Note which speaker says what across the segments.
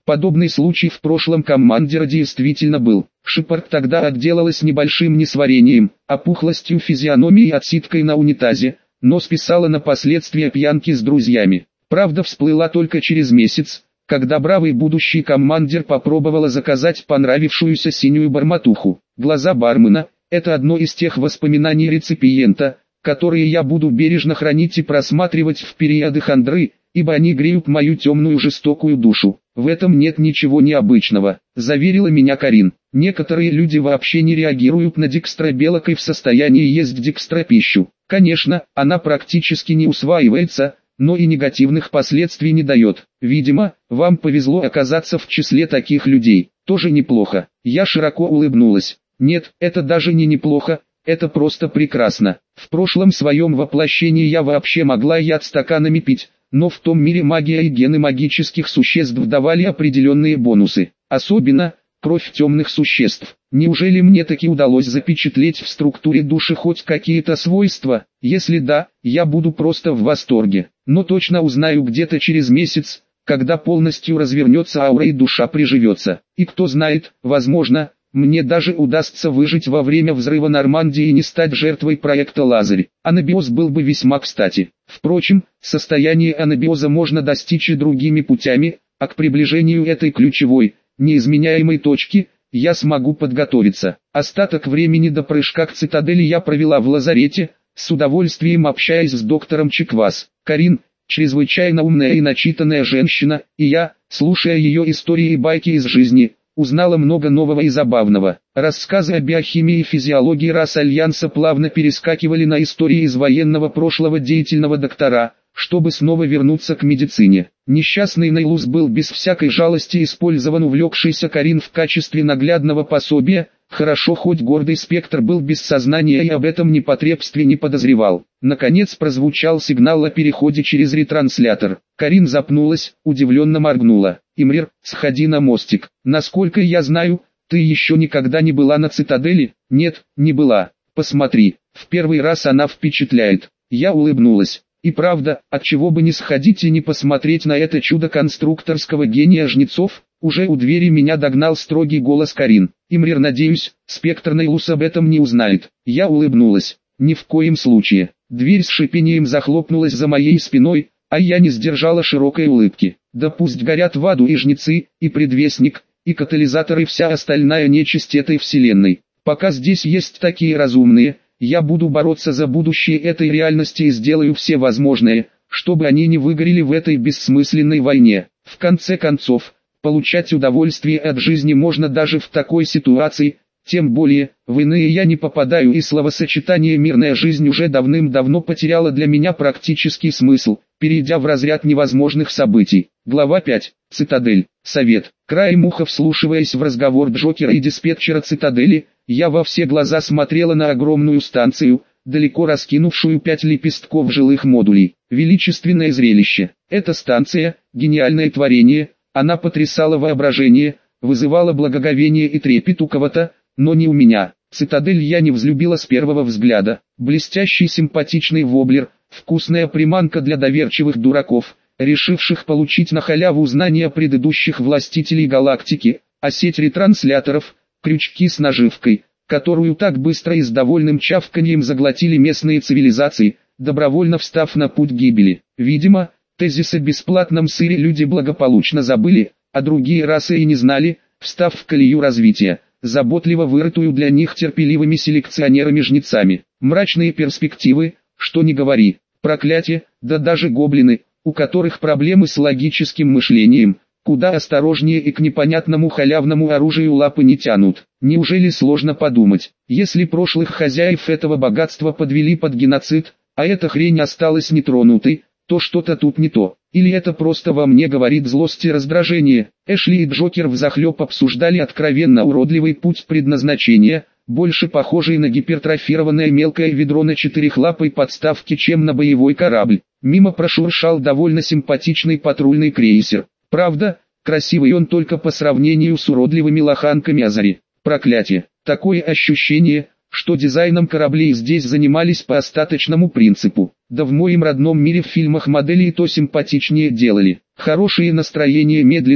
Speaker 1: Подобный случай в прошлом командира действительно был. Шепард тогда отделалась небольшим несварением, опухлостью физиономии и отсидкой на унитазе, но списала на последствия пьянки с друзьями. Правда всплыла только через месяц, когда бравый будущий командир попробовала заказать понравившуюся синюю бормотуху. Глаза бармена – это одно из тех воспоминаний реципиента, которые я буду бережно хранить и просматривать в периоды хандры, ибо они греют мою темную жестокую душу. В этом нет ничего необычного, заверила меня Карин. Некоторые люди вообще не реагируют на декстробелок и в состоянии есть декстропищу. Конечно, она практически не усваивается, но и негативных последствий не дает. Видимо, вам повезло оказаться в числе таких людей. Тоже неплохо. Я широко улыбнулась. Нет, это даже не неплохо, это просто прекрасно. В прошлом своем воплощении я вообще могла яд стаканами пить, но в том мире магия и гены магических существ давали определенные бонусы. Особенно кровь темных существ. Неужели мне таки удалось запечатлеть в структуре души хоть какие-то свойства? Если да, я буду просто в восторге. Но точно узнаю где-то через месяц, когда полностью развернется аура и душа приживется. И кто знает, возможно, мне даже удастся выжить во время взрыва Нормандии и не стать жертвой проекта Лазарь. Анабиоз был бы весьма кстати. Впрочем, состояние анабиоза можно достичь и другими путями, а к приближению этой ключевой, неизменяемой точки, я смогу подготовиться. Остаток времени до прыжка к цитадели я провела в лазарете, с удовольствием общаясь с доктором Чиквас. Карин, чрезвычайно умная и начитанная женщина, и я, слушая ее истории и байки из жизни, узнала много нового и забавного. Рассказы о биохимии и физиологии рас Альянса плавно перескакивали на истории из военного прошлого деятельного доктора, чтобы снова вернуться к медицине. Несчастный Нейлус был без всякой жалости использован увлекшийся Карин в качестве наглядного пособия, хорошо хоть гордый спектр был без сознания и об этом непотребстве не подозревал. Наконец прозвучал сигнал о переходе через ретранслятор. Карин запнулась, удивленно моргнула. «Имрир, сходи на мостик. Насколько я знаю, ты еще никогда не была на цитадели?» «Нет, не была. Посмотри, в первый раз она впечатляет». Я улыбнулась. И правда, отчего бы не сходить и не посмотреть на это чудо конструкторского гения жнецов? Уже у двери меня догнал строгий голос Карин. «Имрир, надеюсь, спектр Нейлус об этом не узнает». Я улыбнулась. «Ни в коем случае». Дверь с шипением захлопнулась за моей спиной, а я не сдержала широкой улыбки. Да пусть горят в аду и жнецы, и предвестник, и катализатор и вся остальная нечисть этой вселенной. Пока здесь есть такие разумные, я буду бороться за будущее этой реальности и сделаю все возможное, чтобы они не выгорели в этой бессмысленной войне. В конце концов, получать удовольствие от жизни можно даже в такой ситуации, тем более, в иные я не попадаю, и словосочетание «мирная жизнь» уже давным-давно потеряло для меня практический смысл, перейдя в разряд невозможных событий. Глава 5. Цитадель. Совет. Краем уха вслушиваясь в разговор Джокера и диспетчера цитадели, я во все глаза смотрела на огромную станцию, далеко раскинувшую 5 лепестков жилых модулей. Величественное зрелище. Эта станция – гениальное творение, она потрясала воображение, вызывала благоговение и трепет у кого-то, но не у меня. Цитадель я не взлюбила с первого взгляда. Блестящий симпатичный воблер, вкусная приманка для доверчивых дураков, решивших получить на халяву знания предыдущих властителей галактики, а сеть ретрансляторов, крючки с наживкой, которую так быстро и с довольным чавканьем заглотили местные цивилизации, добровольно встав на путь гибели. Видимо, тезис о бесплатном сыре люди благополучно забыли, а другие расы и не знали, встав в колею развития, заботливо вырытую для них терпеливыми селекционерами-жнецами. Мрачные перспективы, что ни говори, проклятие, да даже гоблины, у которых проблемы с логическим мышлением, куда осторожнее и к непонятному халявному оружию лапы не тянут. Неужели сложно подумать, если прошлых хозяев этого богатства подвели под геноцид, а эта хрень осталась нетронутой, то что-то тут не то. Или это просто во мне говорит злость и раздражение. Эшли и Джокер взахлеб обсуждали откровенно уродливый путь предназначения, больше похожий на гипертрофированное мелкое ведро на четырехлапой подставке, чем на боевой корабль. Мимо прошуршал довольно симпатичный патрульный крейсер. Правда, красивый он только по сравнению с уродливыми лоханками Азари. Проклятие. Такое ощущение, что дизайном кораблей здесь занимались по остаточному принципу. Да в моем родном мире в фильмах модели и то симпатичнее делали. Хорошее настроение медленно,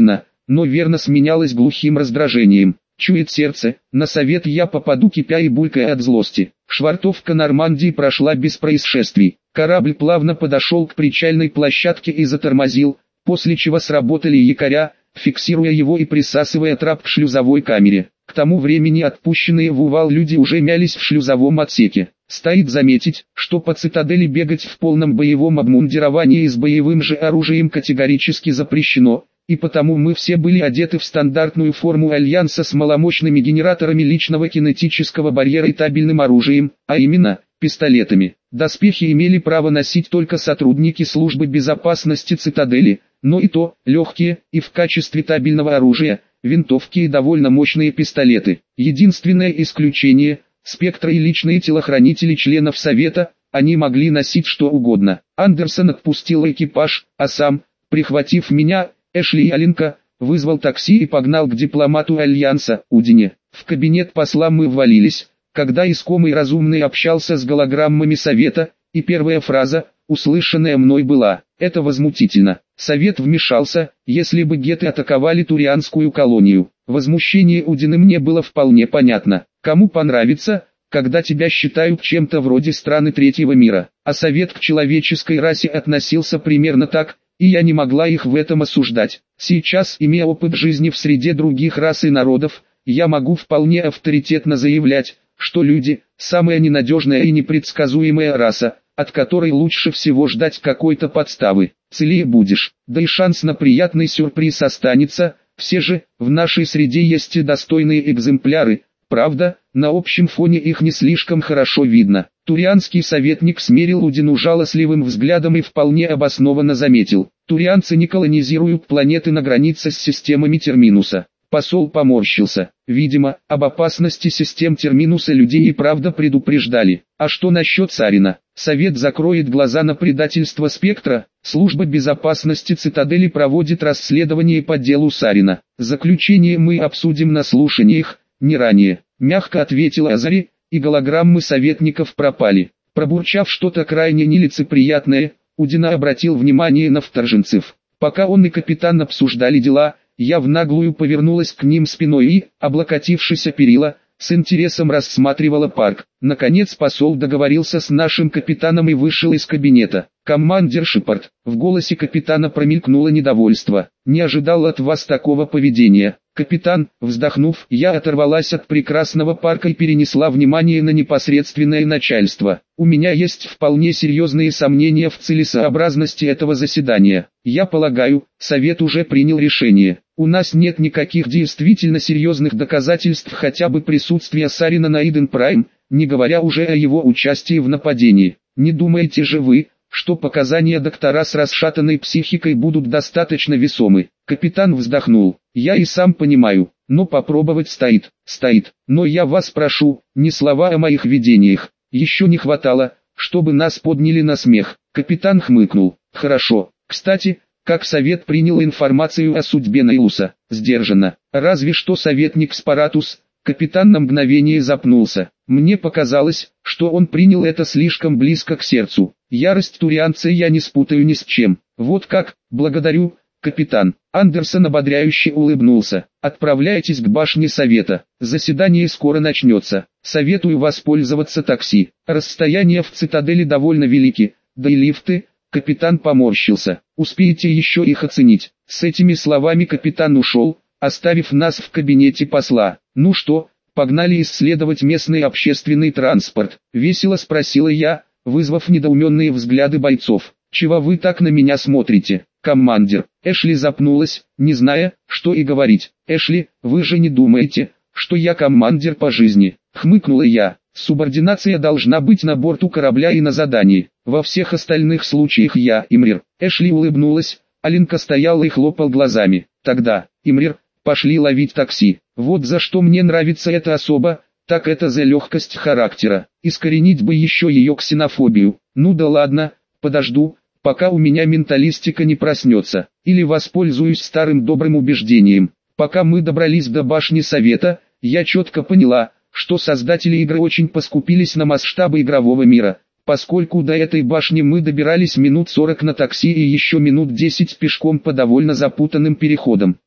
Speaker 1: но верно сменялось глухим раздражением. Чует сердце, на совет я попаду, кипя и булькая от злости. Швартовка Нормандии прошла без происшествий. Корабль плавно подошел к причальной площадке и затормозил, после чего сработали якоря, фиксируя его и присасывая трап к шлюзовой камере. К тому времени отпущенные в увал люди уже мялись в шлюзовом отсеке. Стоит заметить, что по цитадели бегать в полном боевом обмундировании и с боевым же оружием категорически запрещено, и потому мы все были одеты в стандартную форму Альянса с маломощными генераторами личного кинетического барьера и табельным оружием, а именно, пистолетами. Доспехи имели право носить только сотрудники службы безопасности цитадели, но и то, легкие, и в качестве табельного оружия, винтовки и довольно мощные пистолеты. Единственное исключение – спектры и личные телохранители членов Совета, они могли носить что угодно. Андерсон отпустил экипаж, а сам, прихватив меня, Эшли и Аленка, вызвал такси и погнал к дипломату Альянса, Удине. В кабинет посла мы ввалились, когда искомый разумный общался с голограммами Совета, и первая фраза, услышанная мной, была: «Это возмутительно». Совет вмешался, если бы геты атаковали турианскую колонию. Возмущение Удины мне было вполне понятно. Кому понравится, когда тебя считают чем-то вроде страны третьего мира, а Совет к человеческой расе относился примерно так, и я не могла их в этом осуждать. Сейчас, имея опыт жизни в среде других рас и народов, я могу вполне авторитетно заявлять, что люди – самая ненадежная и непредсказуемая раса, от которой лучше всего ждать какой-то подставы. Целее будешь, да и шанс на приятный сюрприз останется. Все же, в нашей среде есть и достойные экземпляры, правда, на общем фоне их не слишком хорошо видно. Турианский советник смерил Удину жалостливым взглядом и вполне обоснованно заметил: турианцы не колонизируют планеты на границе с системами Терминуса. Посол поморщился. Видимо, об опасности систем Терминуса людей и правда предупреждали. А что насчет Сарина? Совет закроет глаза на предательство Спектра? Служба безопасности цитадели проводит расследование по делу Сарина. Заключение мы обсудим на слушаниях, не ранее. Мягко ответила Азари, и голограммы советников пропали. Пробурчав что-то крайне нелицеприятное, Удина обратил внимание на вторженцев. Пока он и капитан обсуждали дела, я в наглую повернулась к ним спиной и, облокотившись о перила, с интересом рассматривала парк. Наконец посол договорился с нашим капитаном и вышел из кабинета. «Командир Шепард», в голосе капитана промелькнуло недовольство. «Не ожидал от вас такого поведения». «Капитан», вздохнув, я оторвалась от прекрасного парка и перенесла внимание на непосредственное начальство. «У меня есть вполне серьезные сомнения в целесообразности этого заседания. Я полагаю, Совет уже принял решение. У нас нет никаких действительно серьезных доказательств хотя бы присутствия Сарина на Иден Прайм, не говоря уже о его участии в нападении. Не думаете же вы, что показания доктора с расшатанной психикой будут достаточно весомы?» Капитан вздохнул. «Я и сам понимаю, но попробовать стоит. Но я вас прошу, не слова о моих видениях. Еще не хватало, чтобы нас подняли на смех». Капитан хмыкнул. «Хорошо. Кстати, как Совет принял информацию о судьбе Нейлуса?» «Сдержанно. Разве что советник Спаратус». Капитан на мгновение запнулся. Мне показалось, что он принял это слишком близко к сердцу. Ярость турианца я не спутаю ни с чем. Вот как, благодарю, капитан. Андерсон ободряюще улыбнулся. Отправляйтесь к башне Совета. Заседание скоро начнется. Советую воспользоваться такси. Расстояния в цитадели довольно велики, да и лифты. Капитан поморщился. Успеете еще их оценить. С этими словами капитан ушел, оставив нас в кабинете посла. «Ну что, погнали исследовать местный общественный транспорт?» — весело спросила я, вызвав недоуменные взгляды бойцов. «Чего вы так на меня смотрите, командир?» Эшли запнулась, не зная, что и говорить. «Эшли, вы же не думаете, что я командир по жизни?» — хмыкнула я. «Субординация должна быть на борту корабля и на задании. Во всех остальных случаях я Имрир». Эшли улыбнулась, Аленка стояла и хлопал глазами. «Тогда, Имрир, пошли ловить такси. Вот за что мне нравится эта особа, так это за легкость характера. Искоренить бы еще ее ксенофобию. Ну да ладно, подожду, пока у меня менталистика не проснется. Или воспользуюсь старым добрым убеждением. Пока мы добрались до башни Совета, я четко поняла, что создатели игры очень поскупились на масштабы игрового мира. Поскольку до этой башни мы добирались минут 40 на такси и еще минут 10 пешком по довольно запутанным переходам.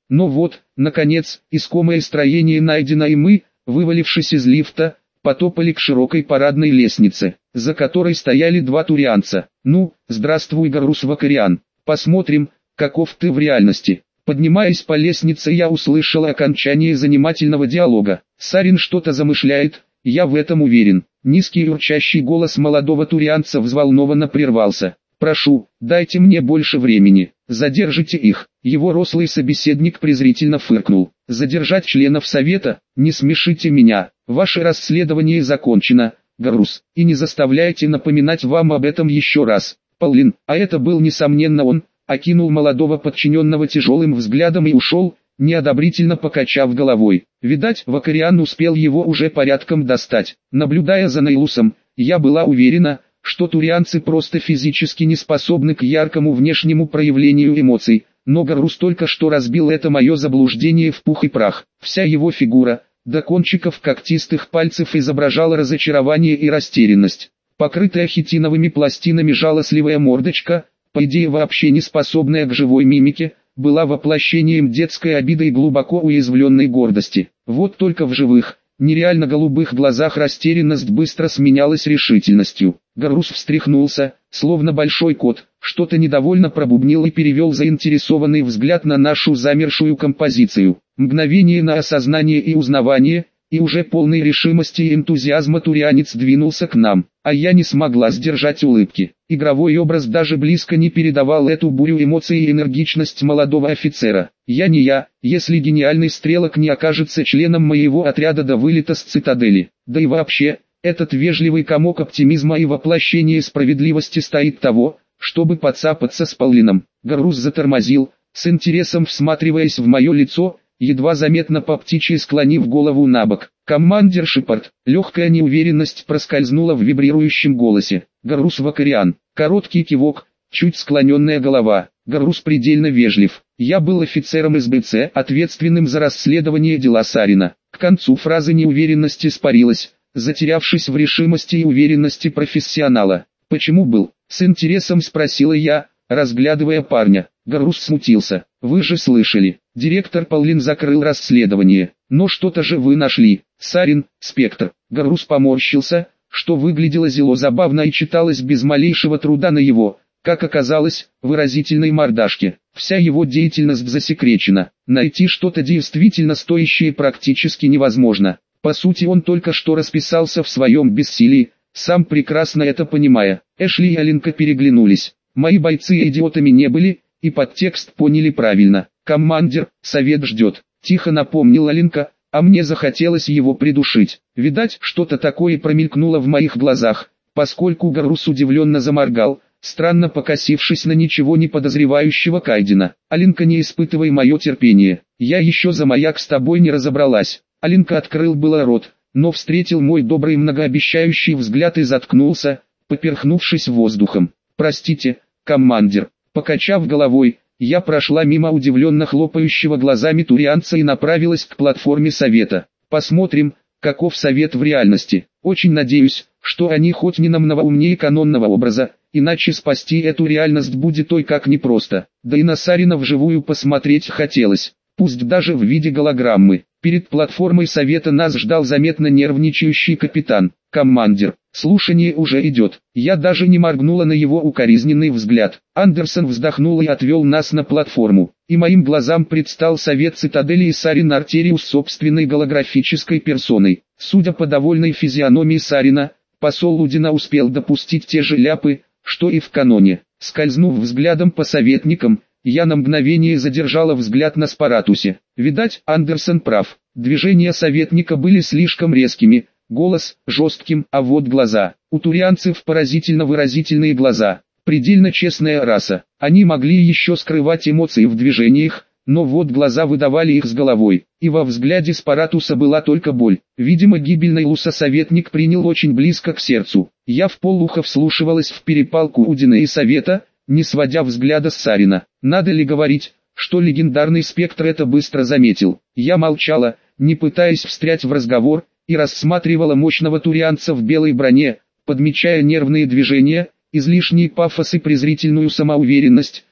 Speaker 1: Но вот, наконец, искомое строение найдено, и мы, вывалившись из лифта, потопали к широкой парадной лестнице, за которой стояли два турианца. «Ну, здравствуй, Гаррус Вакариан, посмотрим, каков ты в реальности». Поднимаясь по лестнице, я услышал окончание занимательного диалога. «Сарин что-то замышляет, я в этом уверен». Низкий урчащий голос молодого турианца взволнованно прервался. «Прошу, дайте мне больше времени, задержите их». Его рослый собеседник презрительно фыркнул. «Задержать членов совета? Не смешите меня, ваше расследование закончено, Гаррус, и не заставляйте напоминать вам об этом еще раз». Паулин, а это был несомненно он, окинул молодого подчиненного тяжелым взглядом и ушел, неодобрительно покачав головой. Видать, Вакариан успел его уже порядком достать. Наблюдая за Нейлусом, я была уверена, что турианцы просто физически не способны к яркому внешнему проявлению эмоций, но Гаррус только что разбил это мое заблуждение в пух и прах. Вся его фигура, до кончиков когтистых пальцев, изображала разочарование и растерянность. Покрытая хитиновыми пластинами жалостливая мордочка, по идее вообще не способная к живой мимике, была воплощением детской обиды и глубоко уязвленной гордости. Вот только в живых, нереально голубых глазах растерянность быстро сменялась решительностью. Гаррус встряхнулся, словно большой кот, что-то недовольно пробубнил и перевел заинтересованный взгляд на нашу замершую композицию. Мгновение на осознание и узнавание, и уже полной решимости и энтузиазма турианец двинулся к нам, а я не смогла сдержать улыбки. Игровой образ даже близко не передавал эту бурю эмоций и энергичность молодого офицера. Я не я, если гениальный стрелок не окажется членом моего отряда до вылета с цитадели. Да и вообще, этот вежливый комок оптимизма и воплощение справедливости стоит того, чтобы подцапаться с Паулином. Гаррус затормозил, с интересом всматриваясь в мое лицо, едва заметно по птичьи склонив голову набок. «Командир Шепард», легкая неуверенность проскользнула в вибрирующем голосе. «Гаррус Вакариан». Короткий кивок, чуть склоненная голова. Гаррус предельно вежлив. Я был офицером СБЦ, ответственным за расследование дела Сарина. К концу фразы неуверенность испарилась, затерявшись в решимости и уверенности профессионала. «Почему был?» — с интересом спросила я, разглядывая парня. Гаррус смутился. «Вы же слышали, директор Паулин закрыл расследование. Но что-то же вы нашли, Сарин, Спектр». Гаррус поморщился, что выглядело зело забавно и читалось без малейшего труда на его, как оказалось, выразительной мордашке. Вся его деятельность засекречена. Найти что-то действительно стоящее практически невозможно. По сути, он только что расписался в своем бессилии, сам прекрасно это понимая. Эшли и Алинка переглянулись. Мои бойцы идиотами не были, и подтекст поняли правильно. «Командир, совет ждет», — тихо напомнил Алинка, а мне захотелось его придушить. Видать, что-то такое промелькнуло в моих глазах, поскольку Гаррус удивленно заморгал, странно покосившись на ничего не подозревающего Кайдена. «Алинка, не испытывай мое терпение, я еще за маяк с тобой не разобралась». Алинка открыл было рот, но встретил мой добрый многообещающий взгляд и заткнулся, поперхнувшись воздухом. «Простите, командир». Покачав головой, я прошла мимо удивленно хлопающего глазами турианца и направилась к платформе совета. Посмотрим, каков совет в реальности. Очень надеюсь, что они хоть не намного умнее канонного образа, иначе спасти эту реальность будет ой как непросто. Да и на Сарина вживую посмотреть хотелось, пусть даже в виде голограммы. Перед платформой совета нас ждал заметно нервничающий капитан. «Командир, слушание уже идет». Я даже не моргнула на его укоризненный взгляд. Андерсон вздохнул и отвел нас на платформу. И моим глазам предстал совет цитадели и Сарин Артериус собственной голографической персоной. Судя по довольной физиономии Сарина, посол Лудина успел допустить те же ляпы, что и в каноне. Скользнув взглядом по советникам, я на мгновение задержала взгляд на Спаратусе. Видать, Андерсон прав. Движения советника были слишком резкими, голос жестким, а вот глаза. У турианцев поразительно выразительные глаза. Предельно честная раса. Они могли еще скрывать эмоции в движениях, но вот глаза выдавали их с головой. И во взгляде Спаратуса была только боль. Видимо, гибель Нейлуса советник принял очень близко к сердцу. Я вполуха вслушивалась в перепалку Удина и совета, не сводя взгляда с Сарина. Надо ли говорить, что легендарный Спектр это быстро заметил? Я молчала, не пытаясь встрять в разговор, и рассматривала мощного турианца в белой броне, подмечая нервные движения, излишний пафос и презрительную самоуверенность,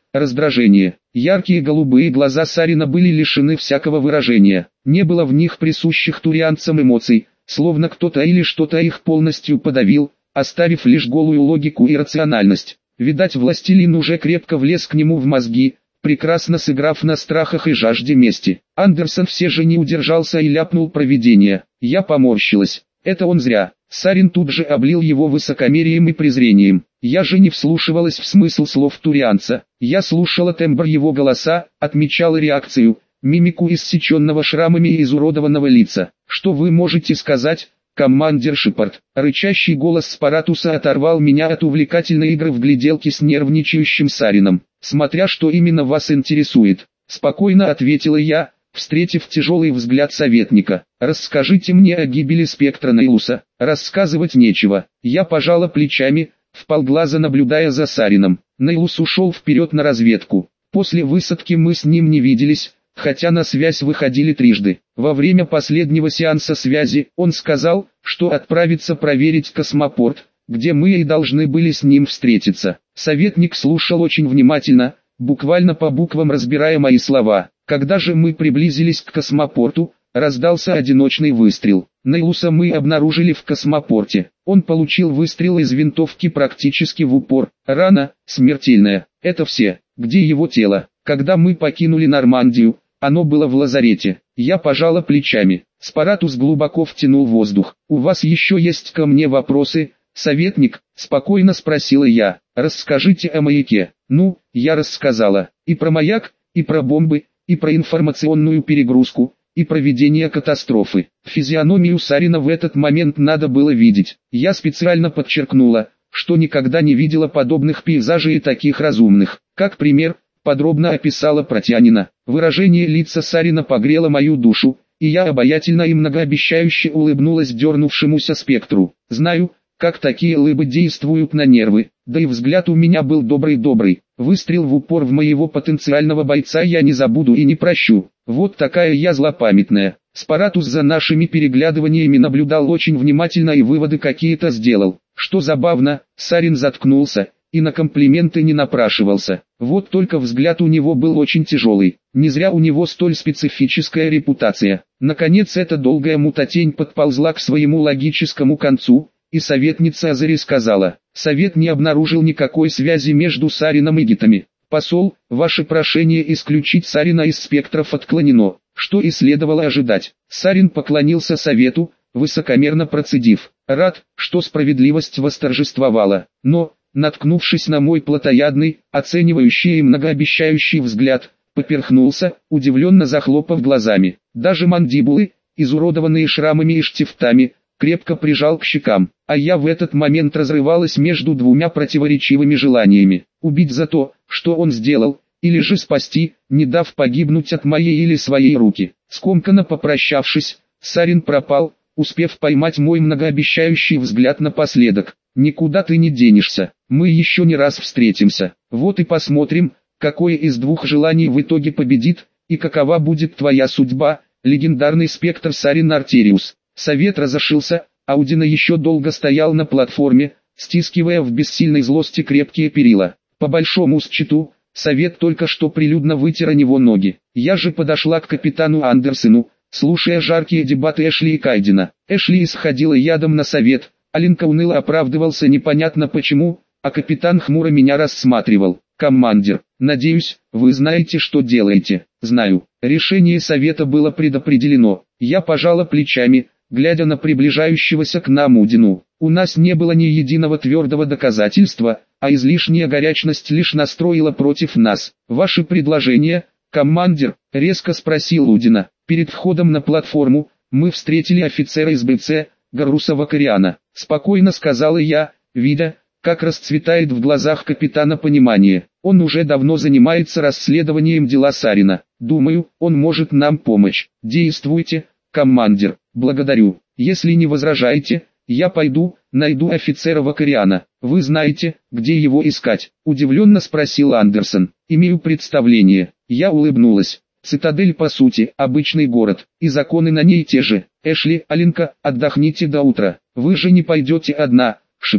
Speaker 1: раздражение. Яркие голубые глаза Сарина были лишены всякого выражения. Не было в них присущих турианцам эмоций, словно кто-то или что-то их полностью подавил, оставив лишь голую логику и рациональность. Видать, властелин уже крепко влез к нему в мозги, прекрасно сыграв на страхах и жажде мести. Андерсон все же не удержался и ляпнул провидение. Я поморщилась. Это он зря. Сарин тут же облил его высокомерием и презрением. Я же не вслушивалась в смысл слов турианца. Я слушала тембр его голоса, отмечала реакцию, мимику иссеченного шрамами и изуродованного лица. Что вы можете сказать, командир Шепард? Рычащий голос Спаратуса оторвал меня от увлекательной игры в гляделки с нервничающим Сарином. Смотря что именно вас интересует, спокойно ответила я, встретив тяжелый взгляд советника. Расскажите мне о гибели Спектра Нейлуса. Рассказывать нечего. Я пожала плечами, вполглаза наблюдая за Сарином. Нейлус ушел вперед на разведку. После высадки мы с ним не виделись, хотя на связь выходили трижды. Во время последнего сеанса связи он сказал, что отправится проверить космопорт, где мы и должны были с ним встретиться. Советник слушал очень внимательно, буквально по буквам разбирая мои слова. Когда же мы приблизились к космопорту, раздался одиночный выстрел. Нейлуса мы обнаружили в космопорте. Он получил выстрел из винтовки практически в упор. Рана смертельная. Это все. Где его тело? Когда мы покинули Нормандию, оно было в лазарете. Я пожала плечами. Спаратус глубоко втянул воздух. «У вас еще есть ко мне вопросы, советник?» — спокойно спросила я. «Расскажите о маяке». «Ну, я рассказала. И про маяк, и про бомбы, и про информационную перегрузку, и проведение катастрофы». Физиономию Сарина в этот момент надо было видеть. Я специально подчеркнула, что никогда не видела подобных пейзажей и таких разумных. Как пример, подробно описала Протянина. Выражение лица Сарина погрело мою душу, и я обаятельно и многообещающе улыбнулась дернувшемуся Спектру. Знаю, как такие улыбы действуют на нервы, да и взгляд у меня был добрый-добрый. Выстрел в упор в моего потенциального бойца я не забуду и не прощу. Вот такая я злопамятная. Спаратус за нашими переглядываниями наблюдал очень внимательно и выводы какие-то сделал. Что забавно, Сарин заткнулся, и на комплименты не напрашивался. Вот только взгляд у него был очень тяжелый. Не зря у него столь специфическая репутация. Наконец эта долгая мутатень подползла к своему логическому концу, и советница Азари сказала: «Совет не обнаружил никакой связи между Сарином и гитами. Посол, ваше прошение исключить Сарина из спектров отклонено, что и следовало ожидать». Сарин поклонился совету, высокомерно процедив: «Рад, что справедливость восторжествовала, но, наткнувшись на мой плотоядный, оценивающий и многообещающий взгляд, поперхнулся, удивленно захлопав глазами. Даже мандибулы, изуродованные шрамами и штифтами, крепко прижал к щекам, а я в этот момент разрывалась между двумя противоречивыми желаниями: убить за то, что он сделал, или же спасти, не дав погибнуть от моей или своей руки. Скомканно попрощавшись, Сарин пропал, успев поймать мой многообещающий взгляд напоследок. «Никуда ты не денешься, мы еще не раз встретимся, вот и посмотрим, какое из двух желаний в итоге победит, и какова будет твоя судьба, легендарный спектр Сарин Артериус». Совет разошелся, Аудина еще долго стоял на платформе, стискивая в бессильной злости крепкие перила. По большому счету, совет только что прилюдно вытер о него ноги. Я же подошла к капитану Андерсону, слушая жаркие дебаты Эшли и Кайдена. Эшли исходила ядом на совет, Алинка уныло оправдывался непонятно почему, а капитан хмуро меня рассматривал. «Командир, надеюсь, вы знаете, что делаете». «Знаю». Решение совета было предопределено. Я пожала плечами, глядя на приближающегося к нам Удину. У нас не было ни единого твердого доказательства, а излишняя горячность лишь настроила против нас. «Ваше предложение, командир?» — резко спросил Удина. Перед входом на платформу мы встретили офицера из БЦ, Гаруса Вакариана. Спокойно сказала я, видя, как расцветает в глазах капитана понимание. Он уже давно занимается расследованием дела Сарина. Думаю, он может нам помочь. Действуйте, командир. Благодарю. Если не возражаете, я пойду, найду офицера Вакариана. Вы знаете, где его искать? Удивленно спросил Андерсон. Имею представление. Я улыбнулась. Цитадель по сути обычный город, и законы на ней те же. Эшли, Алинка, отдохните до утра. Вы же не пойдете одна, Шепард.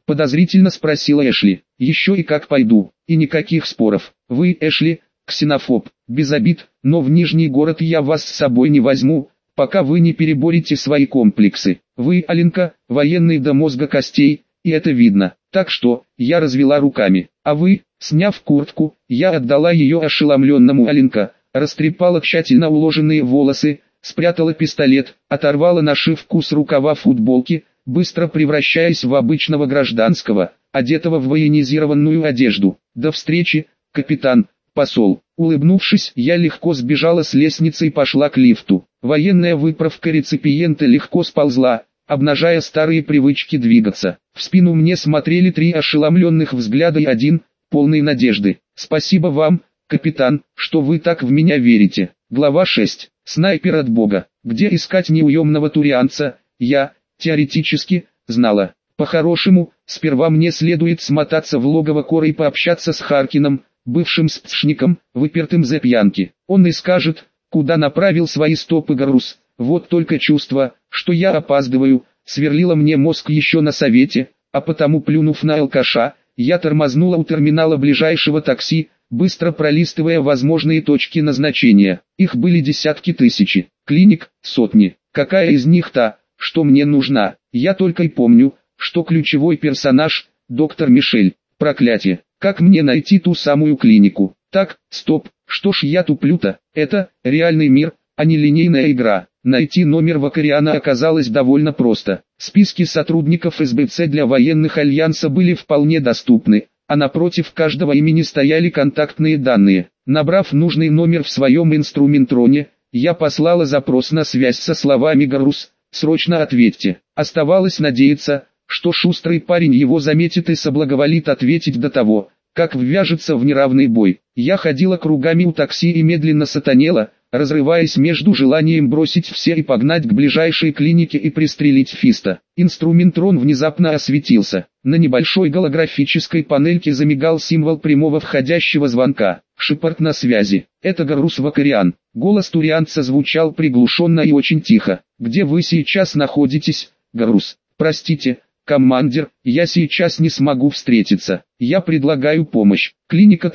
Speaker 1: Подозрительно спросила Эшли. Еще и как пойду. И никаких споров. Вы, Эшли, ксенофоб. Без обид, но в Нижний город я вас с собой не возьму, пока вы не переборете свои комплексы. Вы, Аленка, военный до мозга костей, и это видно. Так что, я развела руками. А вы, сняв куртку, я отдала ее ошеломленному. Аленка растрепала тщательно уложенные волосы, спрятала пистолет, оторвала нашивку с рукава футболки, быстро превращаясь в обычного гражданского, одетого в военизированную одежду. До встречи, капитан, посол. Улыбнувшись, я легко сбежала с лестницы и пошла к лифту. Военная выправка реципиента легко сползла, обнажая старые привычки двигаться. В спину мне смотрели 3 ошеломленных взгляда и один, полный надежды. Спасибо вам, капитан, что вы так в меня верите. Глава 6. Снайпер от Бога. Где искать неуемного турианца, я, теоретически, знала. По-хорошему, сперва мне следует смотаться в логово Кора и пообщаться с Харкином, бывшим спцшником, выпертым за пьянки. Он и скажет, куда направил свои стопы Гарус. Вот только чувство, что я опаздываю, сверлило мне мозг еще на совете, а потому, плюнув на алкаша, я тормознула у терминала ближайшего такси, быстро пролистывая возможные точки назначения. Их были десятки тысяч, клиник — сотни. Какая из них та, что мне нужна? Я только и помню, что ключевой персонаж — доктор Мишель. Проклятие, как мне найти ту самую клинику? Так, стоп, что ж я туплю-то? Это реальный мир, а не линейная игра. Найти номер Вакариана оказалось довольно просто. Списки сотрудников СБЦ для военных альянса были вполне доступны, а напротив каждого имени стояли контактные данные. Набрав нужный номер в своем инструментроне, я послала запрос на связь со словами «Гарус, срочно ответьте». Оставалось надеяться, что шустрый парень его заметит и соблаговолит ответить до того, как ввяжется в неравный бой. Я ходила кругами у такси и медленно сатанела, разрываясь между желанием бросить все и погнать к ближайшей клинике и пристрелить Фиста. Инструментрон внезапно осветился. На небольшой голографической панельке замигал символ прямого входящего звонка. Шепард на связи. Это Гарус Вакариан. Голос турианца звучал приглушенно и очень тихо. Где вы сейчас находитесь, Гарус? Простите, командир, я сейчас не смогу встретиться. Я предлагаю помощь. Клиника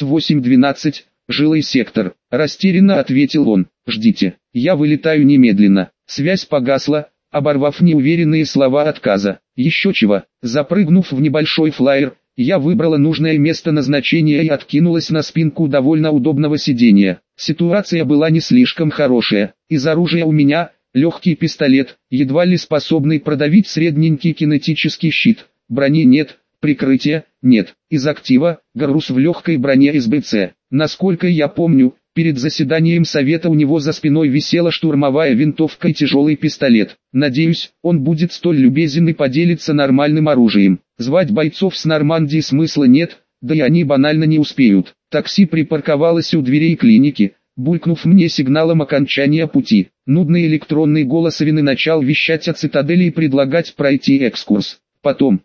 Speaker 1: 3812. Жилой сектор. Растерянно ответил он. Ждите, я вылетаю немедленно. Связь погасла, оборвав неуверенные слова отказа. Еще чего. Запрыгнув в небольшой флайер, я выбрала нужное место назначения и откинулась на спинку довольно удобного сидения. Ситуация была не слишком хорошая. Из оружия у меня легкий пистолет, едва ли способный продавить средненький кинетический щит. Брони нет, прикрытия нет. Из актива Гарус в легкой броне СБЦ. Насколько я помню, перед заседанием совета у него за спиной висела штурмовая винтовка и тяжелый пистолет. Надеюсь, он будет столь любезен и поделится нормальным оружием. Звать бойцов с Нормандии смысла нет, да и они банально не успеют. Такси припарковалось у дверей клиники, булькнув мне сигналом окончания пути. Нудный электронный голос Авины начал вещать о цитадели и предлагать пройти экскурс. Потом,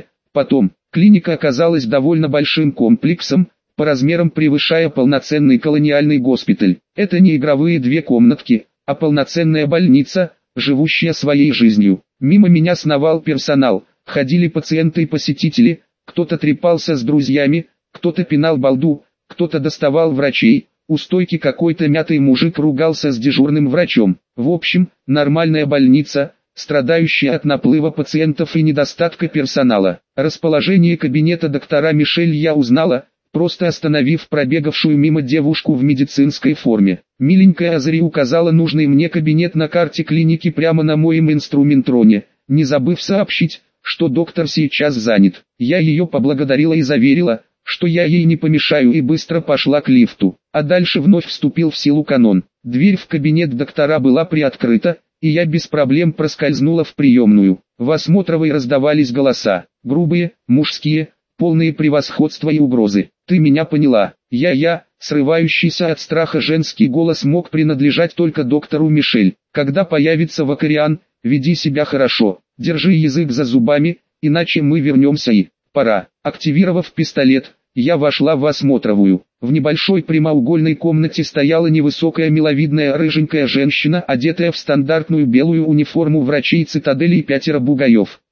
Speaker 1: клиника оказалась довольно большим комплексом, по размерам превышая полноценный колониальный госпиталь. Это не игровые 2 комнатки, а полноценная больница, живущая своей жизнью. Мимо меня сновал персонал, ходили пациенты и посетители, кто-то трепался с друзьями, кто-то пинал балду, кто-то доставал врачей. У стойки какой-то мятый мужик ругался с дежурным врачом. В общем, нормальная больница, страдающая от наплыва пациентов и недостатка персонала. Расположение кабинета доктора Мишель я узнала, просто остановив пробегавшую мимо девушку в медицинской форме. Миленькая Азари указала нужный мне кабинет на карте клиники прямо на моем инструментроне, не забыв сообщить, что доктор сейчас занят. Я ее поблагодарила и заверила, что я ей не помешаю, и быстро пошла к лифту. А дальше вновь вступил в силу канон. Дверь в кабинет доктора была приоткрыта, и я без проблем проскользнула в приемную. В осмотровой раздавались голоса, грубые, мужские, полные превосходства и угрозы. «Ты меня поняла?» Срывающийся от страха женский голос мог принадлежать только доктору Мишель. «Когда появится Вакариан, веди себя хорошо, держи язык за зубами, иначе мы вернемся и...» «Пора». Активировав пистолет, я вошла в осмотровую. В небольшой прямоугольной комнате стояла невысокая миловидная рыженькая женщина, одетая в стандартную белую униформу врачей цитадели, и 5 бугаев.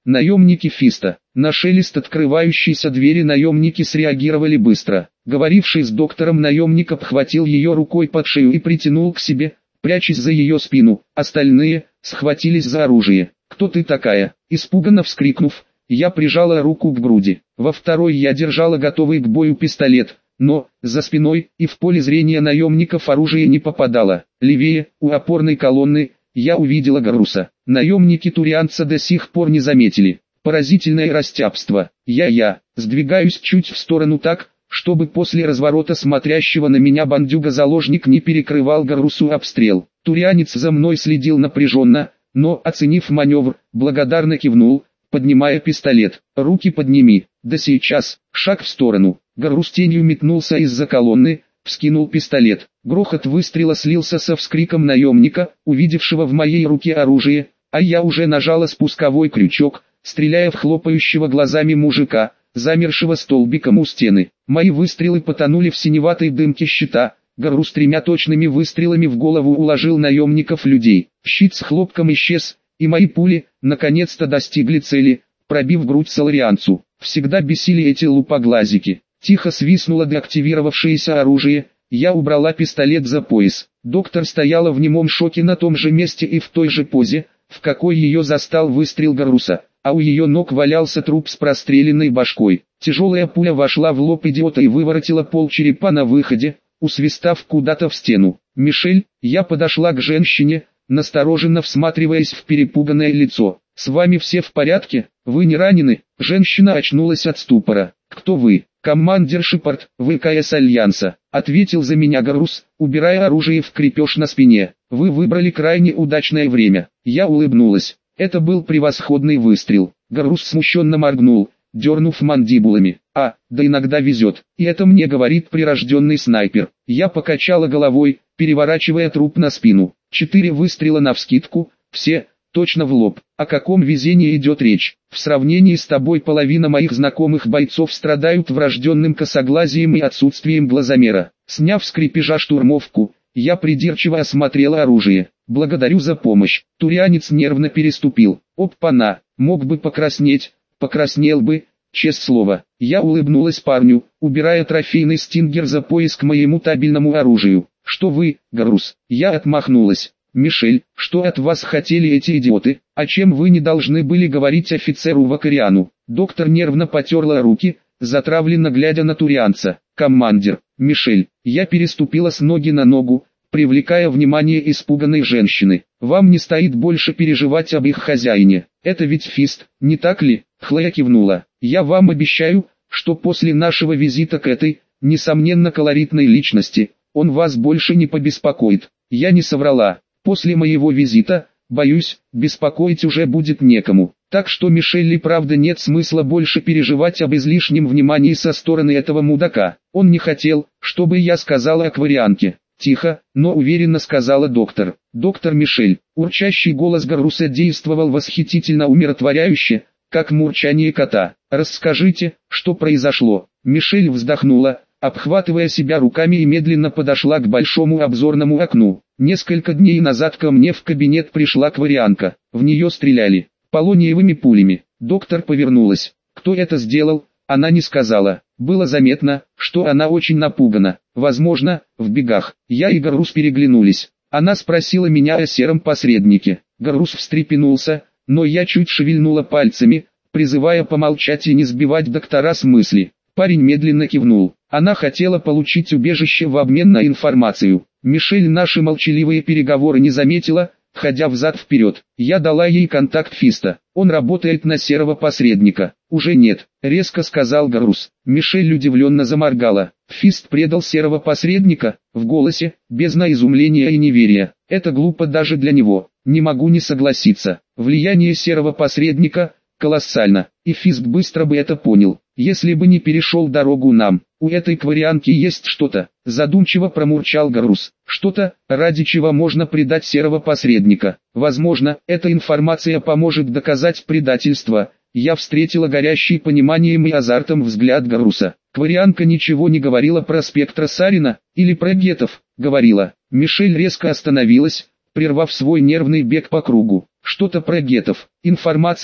Speaker 1: Наемники Фиста. На шелест открывающейся двери наемники среагировали быстро. Говоривший с доктором наемник обхватил ее рукой под шею и притянул к себе, прячась за ее спину. Остальные схватились за оружие. «Кто ты такая?» Испуганно вскрикнув, я прижала руку к груди. Во второй я держала готовый к бою пистолет, но за спиной и в поле зрения наемников оружие не попадало. Левее, у опорной колонны, я увидела Гарруса. Наемники турианца до сих пор не заметили. Поразительное растяпство. Я сдвигаюсь чуть в сторону так, чтобы после разворота смотрящего на меня бандюга-заложник не перекрывал Гаррусу обстрел. Турианец за мной следил напряженно, но, оценив маневр, благодарно кивнул, поднимая пистолет. «Руки подними». «Да сейчас». Шаг в сторону. Гаррус тенью метнулся из-за колонны, вскинул пистолет. Грохот выстрела слился со вскриком наемника, увидевшего в моей руке оружие, а я уже нажала спусковой крючок, стреляя в хлопающего глазами мужика, замершего столбиком у стены. Мои выстрелы потонули в синеватой дымке щита. Гаррус 3 точными выстрелами в голову уложил наемников людей. Щит с хлопком исчез, и мои пули, наконец-то достигли цели, пробив грудь соларианцу. Всегда бесили эти лупоглазики. Тихо свистнуло деактивировавшееся оружие, я убрала пистолет за пояс. Доктор стояла в немом шоке на том же месте и в той же позе, в какой ее застал выстрел Гарруса, а у ее ног валялся труп с простреленной башкой. Тяжелая пуля вошла в лоб идиота и выворотила полчерепа на выходе, усвистав куда-то в стену. «Мишель», я подошла к женщине, настороженно всматриваясь в перепуганное лицо. «С вами все в порядке? Вы не ранены?» Женщина очнулась от ступора. «Кто вы?» «Командир Шепард, ВКС Альянса», — ответил за меня Гаррус, убирая оружие в крепеж на спине. «Вы выбрали крайне удачное время». Я улыбнулась. Это был превосходный выстрел. Гаррус смущенно моргнул, дернув мандибулами. Да иногда везет. И это мне говорит прирожденный снайпер». Я покачала головой, переворачивая труп на спину. 4 выстрела навскидку, все точно в лоб. О каком везении идет речь? В сравнении с тобой половина моих знакомых бойцов страдают врожденным косоглазием и отсутствием глазомера. Сняв с крепежа штурмовку, я придирчиво осмотрела оружие. «Благодарю за помощь». Турианец нервно переступил. «Опа-на, мог бы покраснеть, покраснел бы, честное слово». Я улыбнулась парню, убирая трофейный стингер за пояс к моему табельному оружию. «Что вы, Гаррус?» Я отмахнулась. «Мишель, что от вас хотели эти идиоты? О чем вы не должны были говорить офицеру Вакариану?» Доктор нервно потерла руки, затравленно глядя на турианца. «Командир, Мишель». Я переступила с ноги на ногу, привлекая внимание испуганной женщины. «Вам не стоит больше переживать об их хозяине. Это ведь Фист, не так ли?» Хлоя кивнула. «Я вам обещаю, что после нашего визита к этой, несомненно колоритной личности, он вас больше не побеспокоит». Я не соврала. После моего визита, боюсь, беспокоить уже будет некому. Так что Мишель и правда нет смысла больше переживать об излишнем внимании со стороны этого мудака. Он не хотел, чтобы я сказала акварианке. Тихо, но уверенно сказала доктор. «Доктор Мишель». Урчащий голос Гарруса действовал восхитительно умиротворяюще, как мурчание кота. «Расскажите, что произошло?» Мишель вздохнула, обхватывая себя руками, и медленно подошла к большому обзорному окну. «Несколько дней назад ко мне в кабинет пришла акварианка. В нее стреляли полониевыми пулями». Доктор повернулась. «Кто это сделал?» Она не сказала. Было заметно, что она очень напугана. Возможно, в бегах. Я и Гаррус переглянулись. Она спросила меня о сером посреднике. Гаррус встрепенулся, но я чуть шевельнула пальцами, призывая помолчать и не сбивать доктора с мысли. Парень медленно кивнул. Она хотела получить убежище в обмен на информацию. Мишель наши молчаливые переговоры не заметила, ходя взад-вперед. Я дала ей контакт Фиста. Он работает на серого посредника. «Уже нет», — резко сказал Гаррус. Мишель удивленно заморгала. «Фист предал серого посредника?» В голосе, бездна изумления и неверия. «Это глупо даже для него. Не могу не согласиться. Влияние серого посредника колоссально, и Фист быстро бы это понял, если бы не перешел дорогу нам. У этой кварианки есть что-то», — задумчиво промурчал Гаррус. «Что-то, ради чего можно предать серого посредника. Возможно, эта информация поможет доказать предательство». Я встретила горящий пониманием и азартом взгляд Гарруса. «Кварианка ничего не говорила про спектра Сарина, или про гетов?» «Говорила». Мишель резко остановилась, прервав свой нервный бег по кругу. «Что-то про гетов. Информация,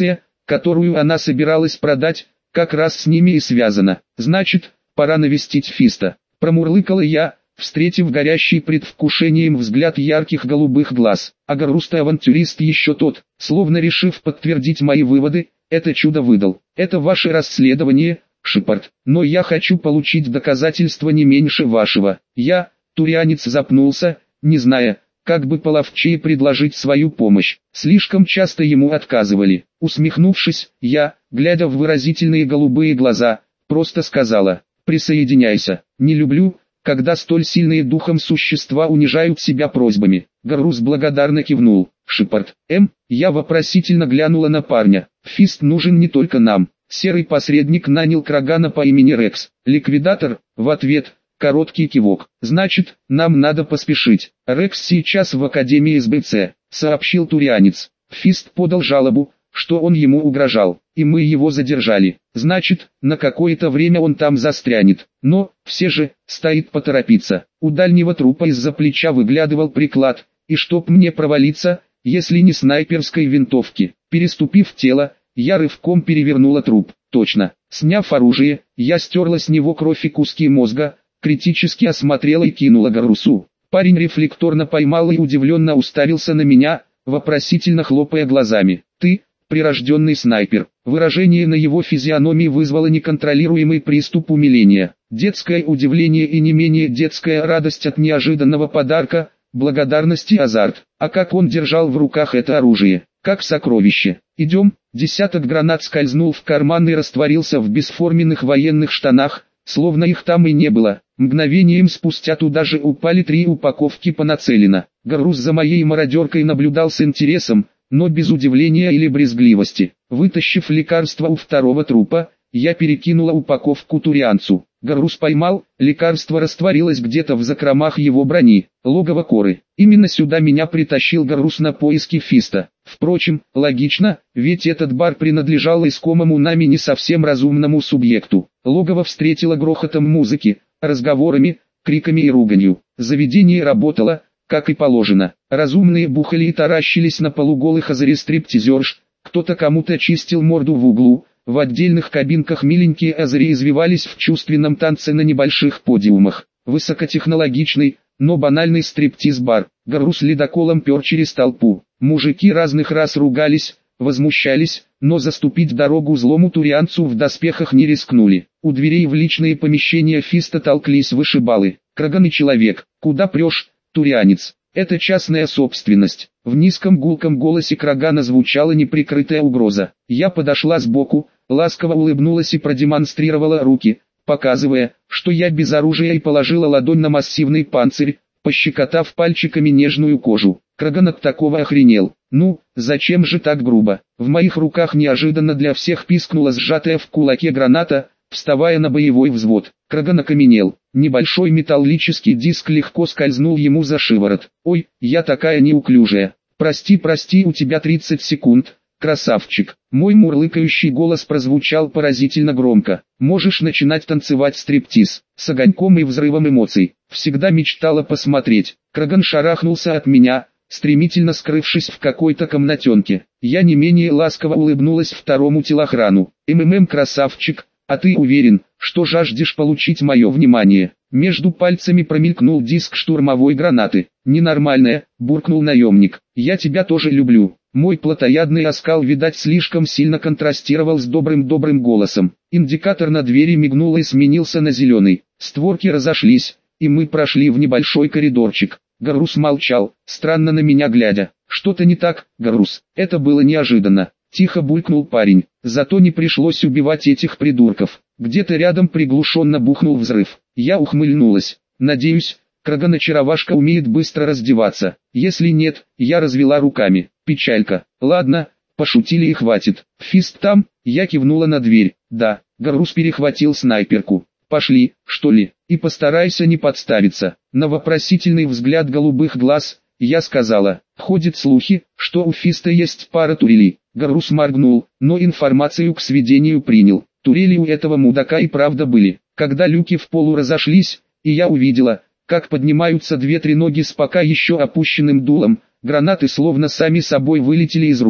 Speaker 1: которую она собиралась продать, как раз с ними и связана. Значит, пора навестить Фиста. Промурлыкала я, встретив горящий предвкушением взгляд ярких голубых глаз. А грустный авантюрист еще тот, словно решив подтвердить мои выводы, это чудо выдал. Это ваше расследование, Шепард, но я хочу получить доказательства не меньше вашего. Турианец запнулся, не зная, как бы половчее предложить свою помощь. Слишком часто ему отказывали. Усмехнувшись, я, глядя в выразительные голубые глаза, просто сказала: присоединяйся. Не люблю, когда столь сильные духом существа унижают себя просьбами. Гаррус благодарно кивнул. Шепард, я вопросительно глянула на парня. Фист нужен не только нам. Серый посредник нанял Крагана по имени Рекс. Ликвидатор, в ответ, короткий кивок. Значит, нам надо поспешить. Рекс сейчас в Академии СБЦ, сообщил турианец. Фист подал жалобу, что он ему угрожал, и мы его задержали. Значит, на какое-то время он там застрянет. Но, все же, стоит поторопиться. У дальнего трупа из-за плеча выглядывал приклад, и чтоб мне провалиться, если не снайперской винтовки. Переступив тело, я рывком перевернула труп. Точно. Сняв оружие, я стерла с него кровь и куски мозга, критически осмотрела и кинула Гаррусу. Парень рефлекторно поймал и удивленно уставился на меня, вопросительно хлопая глазами. Ты, прирожденный снайпер. Выражение на его физиономии вызвало неконтролируемый приступ умиления. Детское удивление и не менее детская радость от неожиданного подарка, благодарность и азарт. А как он держал в руках это оружие, как сокровище. Идем. Десяток гранат скользнул в карман и растворился в бесформенных военных штанах, словно их там и не было. Мгновением спустя туда же упали 3 упаковки по нацелено. Гаррус за моей мародеркой наблюдал с интересом, но без удивления или брезгливости. Вытащив лекарство у второго трупа, я перекинула упаковку турианцу. Гаррус поймал, лекарство растворилось где-то в закромах его брони, логово Коры. Именно сюда меня притащил Гаррус на поиски Фиста. Впрочем, логично, ведь этот бар принадлежал искомому нами не совсем разумному субъекту. Логово встретило грохотом музыки, разговорами, криками и руганью. Заведение работало, как и положено. Разумные бухали и таращились на полуголых азери-стриптизерш, кто-то кому-то чистил морду в углу. В отдельных кабинках миленькие азери извивались в чувственном танце на небольших подиумах. Высокотехнологичный, но банальный стриптиз-бар. Гаррус ледоколом пер через толпу. Мужики разных рас ругались, возмущались, но заступить дорогу злому турианцу в доспехах не рискнули. У дверей в личные помещения Фиста толклись вышибалы. Краган и человек. Куда прешь, турианец? Это частная собственность. В низком гулком голосе Крагана звучала неприкрытая угроза. Я подошла сбоку, ласково улыбнулась и продемонстрировала руки, показывая, что я без оружия, и положила ладонь на массивный панцирь, пощекотав пальчиками нежную кожу. Краган от такого охренел. Ну, зачем же так грубо? В моих руках неожиданно для всех пискнула сжатая в кулаке граната, вставая на боевой взвод. Краган окаменел. Небольшой металлический диск легко скользнул ему за шиворот. «Ой, я такая неуклюжая. Прости, у тебя 30 секунд, красавчик». Мой мурлыкающий голос прозвучал поразительно громко. «Можешь начинать танцевать стриптиз». С огоньком и взрывом эмоций. Всегда мечтала посмотреть. Краган шарахнулся от меня, стремительно скрывшись в какой-то комнатенке. Я не менее ласково улыбнулась второму телохрану. Красавчик. А ты уверен, что жаждешь получить мое внимание?» Между пальцами промелькнул диск штурмовой гранаты. «Ненормальная», — буркнул наемник. «Я тебя тоже люблю». Мой плотоядный оскал, видать, слишком сильно контрастировал с добрым голосом. Индикатор на двери мигнул и сменился на зеленый. Створки разошлись, и мы прошли в небольшой коридорчик. Гаррус молчал, странно на меня глядя. «Что-то не так, Гаррус?» Это было неожиданно. Тихо булькнул парень. Зато не пришлось убивать этих придурков. Где-то рядом приглушенно бухнул взрыв. Я ухмыльнулась. Надеюсь, Краган-очаровашка умеет быстро раздеваться. Если нет, я развела руками. Печалька. Ладно, пошутили и хватит. Фист там? Я кивнула на дверь. Да. Гаррус перехватил снайперку. Пошли, что ли, и постарайся не подставиться. На вопросительный взгляд голубых глаз, я сказала: ходят слухи, что у Фиста есть пара турелей. Гаррус моргнул, но информацию к сведению принял. Турели у этого мудака и правда были. Когда люки в полу разошлись, и я увидела, как поднимаются 2 треноги с пока еще опущенным дулом, гранаты словно сами собой вылетели из рук.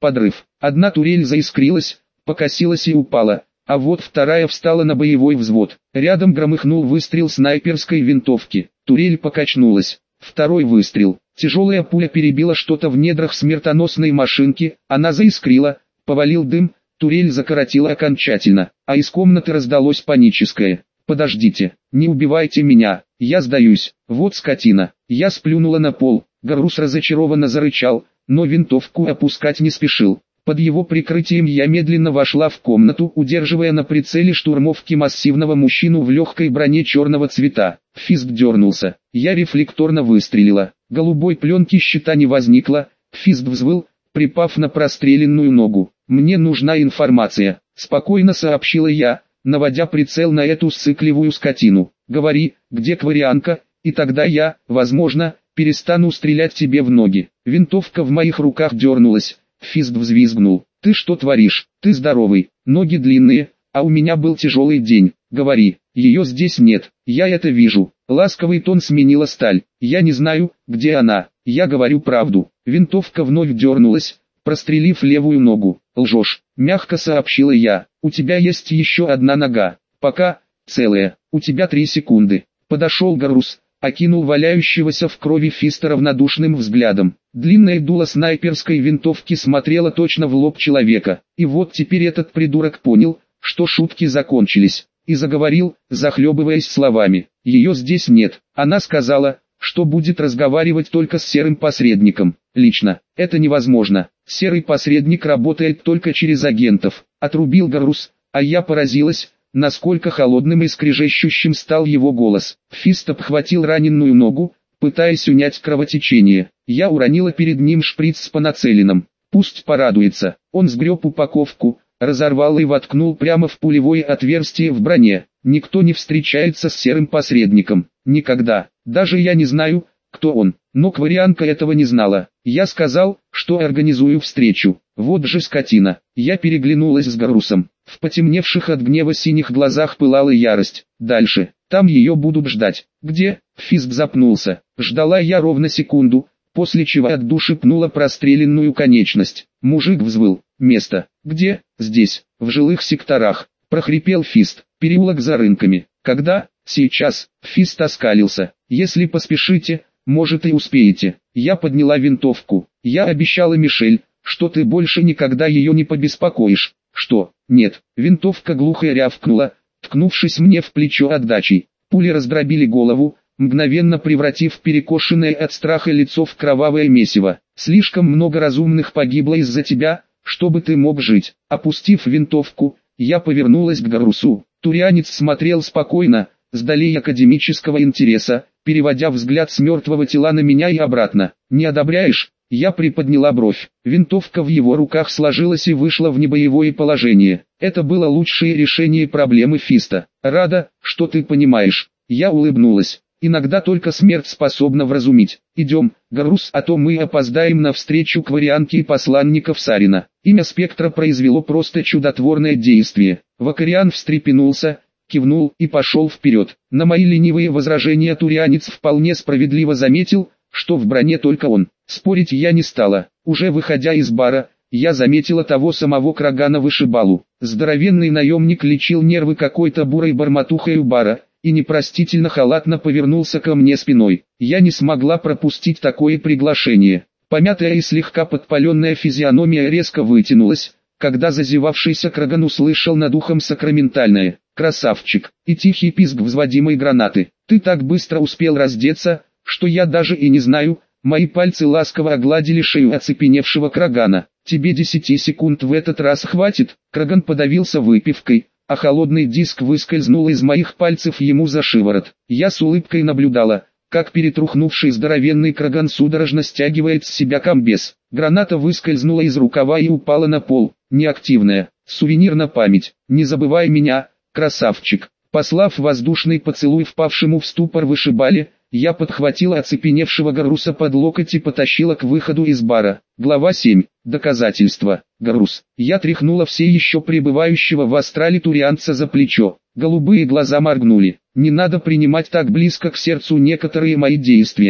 Speaker 1: Подрыв. Одна турель заискрилась, покосилась и упала, а вот вторая встала на боевой взвод. Рядом громыхнул выстрел снайперской винтовки. Турель покачнулась. Второй выстрел. Тяжелая пуля перебила что-то в недрах смертоносной машинки, она заискрила, повалил дым, турель закоротила окончательно, а из комнаты раздалось паническое: «Подождите, не убивайте меня, я сдаюсь, вот скотина». Я сплюнула на пол, Гарус разочарованно зарычал, но винтовку опускать не спешил. Под его прикрытием я медленно вошла в комнату, удерживая на прицеле штурмовки массивного мужчину в легкой броне черного цвета. Фист дернулся, я рефлекторно выстрелила. Голубой пленки щита не возникло, Фист взвыл, припав на простреленную ногу. «Мне нужна информация», — спокойно сообщила я, наводя прицел на эту ссыкливую скотину. «Говори, где Кварианка, и тогда я, возможно, перестану стрелять тебе в ноги». Винтовка в моих руках дернулась. Фист взвизгнул. «Ты что творишь? Ты здоровый, ноги длинные, а у меня был тяжелый день. Говори, ее здесь нет, я это вижу». Ласковый тон сменила сталь. «Я не знаю, где она, я говорю правду». Винтовка вновь дернулась, прострелив левую ногу. «Лжешь», — мягко сообщила я. «У тебя есть еще одна нога, пока целая, у тебя 3 секунды». Подошел Гарус, окинул валяющегося в крови Фиста равнодушным взглядом. Длинное дуло снайперской винтовки смотрело точно в лоб человека. И вот теперь этот придурок понял, что шутки закончились, и заговорил, захлебываясь словами. «Ее здесь нет. Она сказала, что будет разговаривать только с серым посредником. Лично, это невозможно. Серый посредник работает только через агентов», — отрубил Гарус, а я поразилась, насколько холодным и скрежещущим стал его голос. Фист обхватил раненую ногу, пытаясь унять кровотечение. Я уронила перед ним шприц с панацелином. Пусть порадуется. Он сгреб упаковку, разорвал и воткнул прямо в пулевое отверстие в броне. Никто не встречается с серым посредником. Никогда. Даже я не знаю, кто он. Но Кварианка этого не знала. Я сказал, что организую встречу. Вот же скотина. Я переглянулась с Гарусом. В потемневших от гнева синих глазах пылала ярость. Дальше. Там ее будут ждать. Где? Фист запнулся. Ждала я ровно секунду, после чего от души пнула простреленную конечность. Мужик взвыл. Место. Где? Здесь. В жилых секторах. Прохрипел Фист. Переулок за рынками. Когда? Сейчас. Фист оскалился. Если поспешите, может и успеете. Я подняла винтовку. Я обещала Мишель, что ты больше никогда ее не побеспокоишь. Что? Нет. Винтовка глухо рявкнула, ткнувшись мне в плечо отдачей. Пули раздробили голову, мгновенно превратив перекошенное от страха лицо в кровавое месиво. «Слишком много разумных погибло из-за тебя, чтобы ты мог жить». Опустив винтовку, я повернулась к Гарусу. Турианец смотрел спокойно, с долей академического интереса, переводя взгляд с мертвого тела на меня и обратно. «Не одобряешь?» Я приподняла бровь. Винтовка в его руках сложилась и вышла в небоевое положение. Это было лучшее решение проблемы Фиста. «Рада, что ты понимаешь». Я улыбнулась. «Иногда только смерть способна вразумить. Идем, Гарус, а то мы опоздаем на встречу Кварианки и посланников Сарина». Имя спектра произвело просто чудотворное действие. Вакариан встрепенулся, кивнул и пошел вперед. На мои ленивые возражения Турианец вполне справедливо заметил, что в броне только он. Спорить я не стала. Уже выходя из бара, я заметила того самого Крагана-вышибалу. Здоровенный наемник лечил нервы какой-то бурой бормотухой у бара, и непростительно халатно повернулся ко мне спиной. Я не смогла пропустить такое приглашение. Помятая и слегка подпаленная физиономия резко вытянулась, когда зазевавшийся Краган услышал над ухом сакраментальное «красавчик» и тихий писк взводимой гранаты. «Ты так быстро успел раздеться, что я даже и не знаю». Мои пальцы ласково огладили шею оцепеневшего Крагана. «Тебе 10 секунд в этот раз хватит?» Краган подавился выпивкой, а холодный диск выскользнул из моих пальцев ему за шиворот. Я с улыбкой наблюдала, как перетрухнувший здоровенный Краган судорожно стягивает с себя комбез. Граната выскользнула из рукава и упала на пол, неактивная. Сувенир на память. «Не забывай меня, красавчик». Послав воздушный поцелуй впавшему в ступор вышибале, я подхватила оцепеневшего Гаруса под локоть и потащила к выходу из бара. Глава 7. Доказательства. Гарус. Я тряхнула все еще пребывающего в астрале турианца за плечо. Голубые глаза моргнули. Не надо принимать так близко к сердцу некоторые мои действия.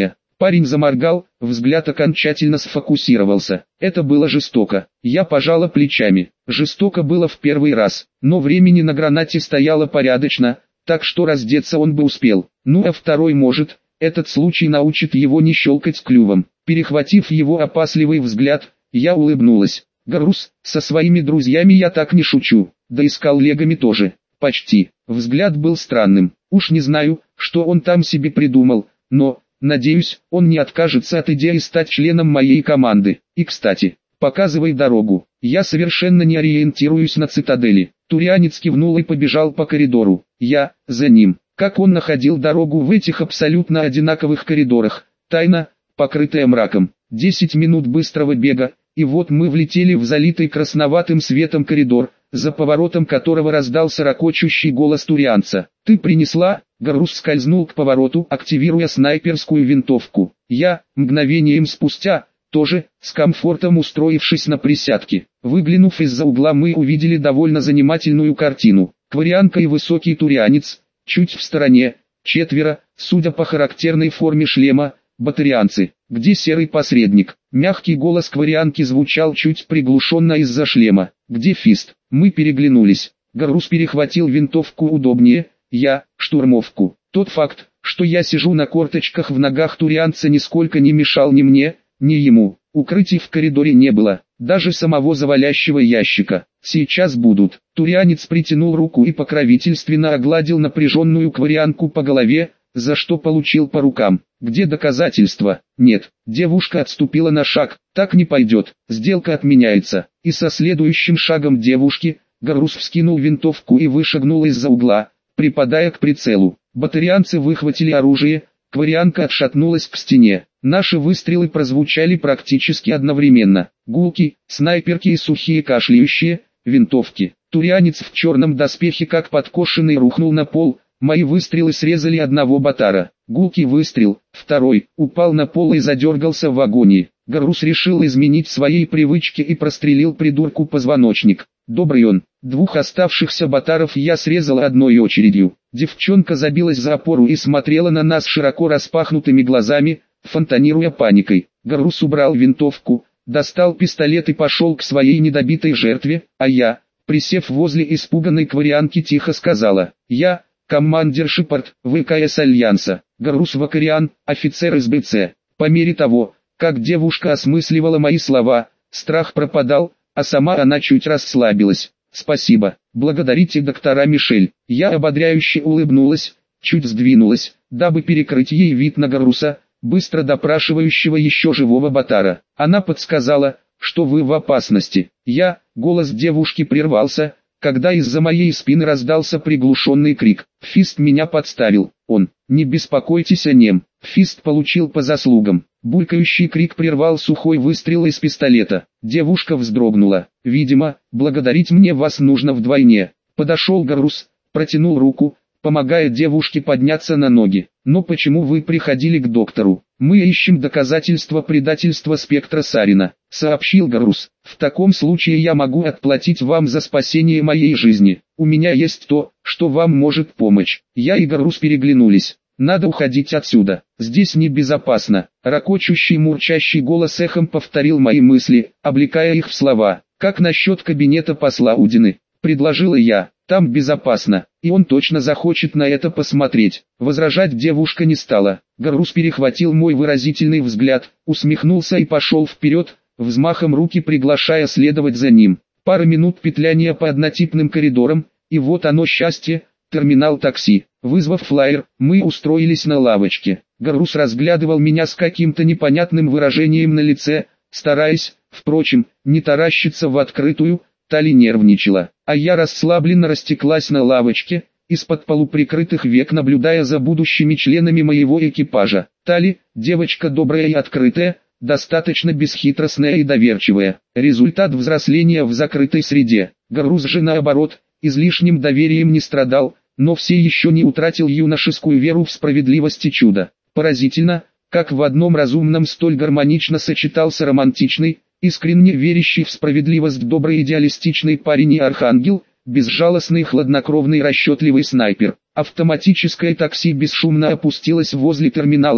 Speaker 1: Парень заморгал, взгляд окончательно сфокусировался. Это было жестоко. Я пожала плечами. Жестоко было в первый раз, но времени на гранате стояло порядочно, так что раздеться он бы успел. Ну а второй может, этот случай научит его не щелкать клювом. Перехватив его опасливый взгляд, я улыбнулась. Гарус, со своими друзьями я так не шучу, да и с коллегами тоже. Почти. Взгляд был странным. Уж не знаю, что он там себе придумал, но, надеюсь, он не откажется от идеи стать членом моей команды. И кстати, показывай дорогу. Я совершенно не ориентируюсь на цитадели. Турианец кивнул и побежал по коридору. Я, за ним. Как он находил дорогу в этих абсолютно одинаковых коридорах, тайна, покрытая мраком. 10 минут быстрого бега, и вот мы влетели в залитый красноватым светом коридор, за поворотом которого раздался ракочущий голос турианца. «Ты принесла?» Гарус скользнул к повороту, активируя снайперскую винтовку. Я, мгновением спустя, тоже, с комфортом устроившись на присядке. Выглянув из-за угла, мы увидели довольно занимательную картину. Кварианка и высокий турианец, чуть в стороне, четверо, судя по характерной форме шлема, батарианцы. Где серый посредник? Мягкий голос Кварианки звучал чуть приглушенно из-за шлема. Где Фист? Мы переглянулись. Гарус перехватил винтовку удобнее, я – штурмовку. Тот факт, что я сижу на корточках в ногах турианца, нисколько не мешал ни мне, ни ему. Укрытий в коридоре не было, даже самого завалящего ящика. Сейчас будут. Турианец притянул руку и покровительственно огладил напряженную Кварианку по голове, за что получил по рукам. Где доказательства? Нет. Девушка отступила на шаг. Так не пойдет. Сделка отменяется. И со следующим шагом девушки, Гарус вскинул винтовку и вышагнул из-за угла, припадая к прицелу. Батарианцы выхватили оружие, Кварианка отшатнулась к стене. Наши выстрелы прозвучали практически одновременно. Гулки, снайперки и сухие кашляющие, винтовки. Турианец в черном доспехе как подкошенный рухнул на пол. Мои выстрелы срезали одного батара. Гулкий выстрел, второй, упал на пол и задергался в агонии. Гарус решил изменить своей привычки и прострелил придурку позвоночник. Добрый он. Двух оставшихся батаров я срезал одной очередью. Девчонка забилась за опору и смотрела на нас широко распахнутыми глазами, фонтанируя паникой. Гарус убрал винтовку, достал пистолет и пошел к своей недобитой жертве, а я, присев возле испуганной Кварианки, тихо сказала: «Я, командир Шепард, ВКС Альянса, Гарус Вакариан, офицер СБЦ». По мере того, как девушка осмысливала мои слова, страх пропадал, а сама она чуть расслабилась. «Спасибо, благодарите доктора Мишель». Я ободряюще улыбнулась, чуть сдвинулась, дабы перекрыть ей вид на Гаруса, быстро допрашивающего еще живого батара. Она подсказала, что вы в опасности. Голос девушки прервался, когда из-за моей спины раздался приглушенный крик. Фист меня подставил. Он: «Не беспокойтесь о нем». Фист получил по заслугам. Булькающий крик прервал сухой выстрел из пистолета. Девушка вздрогнула. «Видимо, благодарить мне вас нужно вдвойне». Подошел Гарус, протянул руку, помогая девушке подняться на ноги. «Но почему вы приходили к доктору?» «Мы ищем доказательства предательства Спектра Сарина», — сообщил Гарус. «В таком случае я могу отплатить вам за спасение моей жизни. У меня есть то, что вам может помочь». Я и Гарус переглянулись. «Надо уходить отсюда. Здесь небезопасно». Ракочущий мурчащий голос эхом повторил мои мысли, облекая их в слова. «Как насчет кабинета посла Удины?» — предложила я. «Там безопасно, и он точно захочет на это посмотреть». Возражать девушка не стала. Гарус перехватил мой выразительный взгляд, усмехнулся и пошел вперед, взмахом руки приглашая следовать за ним. Пара минут петляния по однотипным коридорам, и вот оно счастье, терминал такси. Вызвав флайер, мы устроились на лавочке. Гарус разглядывал меня с каким-то непонятным выражением на лице, стараясь, впрочем, не таращиться в открытую. Тали нервничала, а я расслабленно растеклась на лавочке, из-под полуприкрытых век наблюдая за будущими членами моего экипажа. Тали, девочка добрая и открытая, достаточно бесхитростная и доверчивая. Результат взросления в закрытой среде. Гарус же наоборот, излишним доверием не страдал, но все еще не утратил юношескую веру в справедливость и чудо. Поразительно, как в одном разумном столь гармонично сочетался романтичный, искренне верящий в справедливость добрый идеалистичный парень и архангел, безжалостный хладнокровный расчетливый снайпер. Автоматическое такси бесшумно опустилось возле терминала,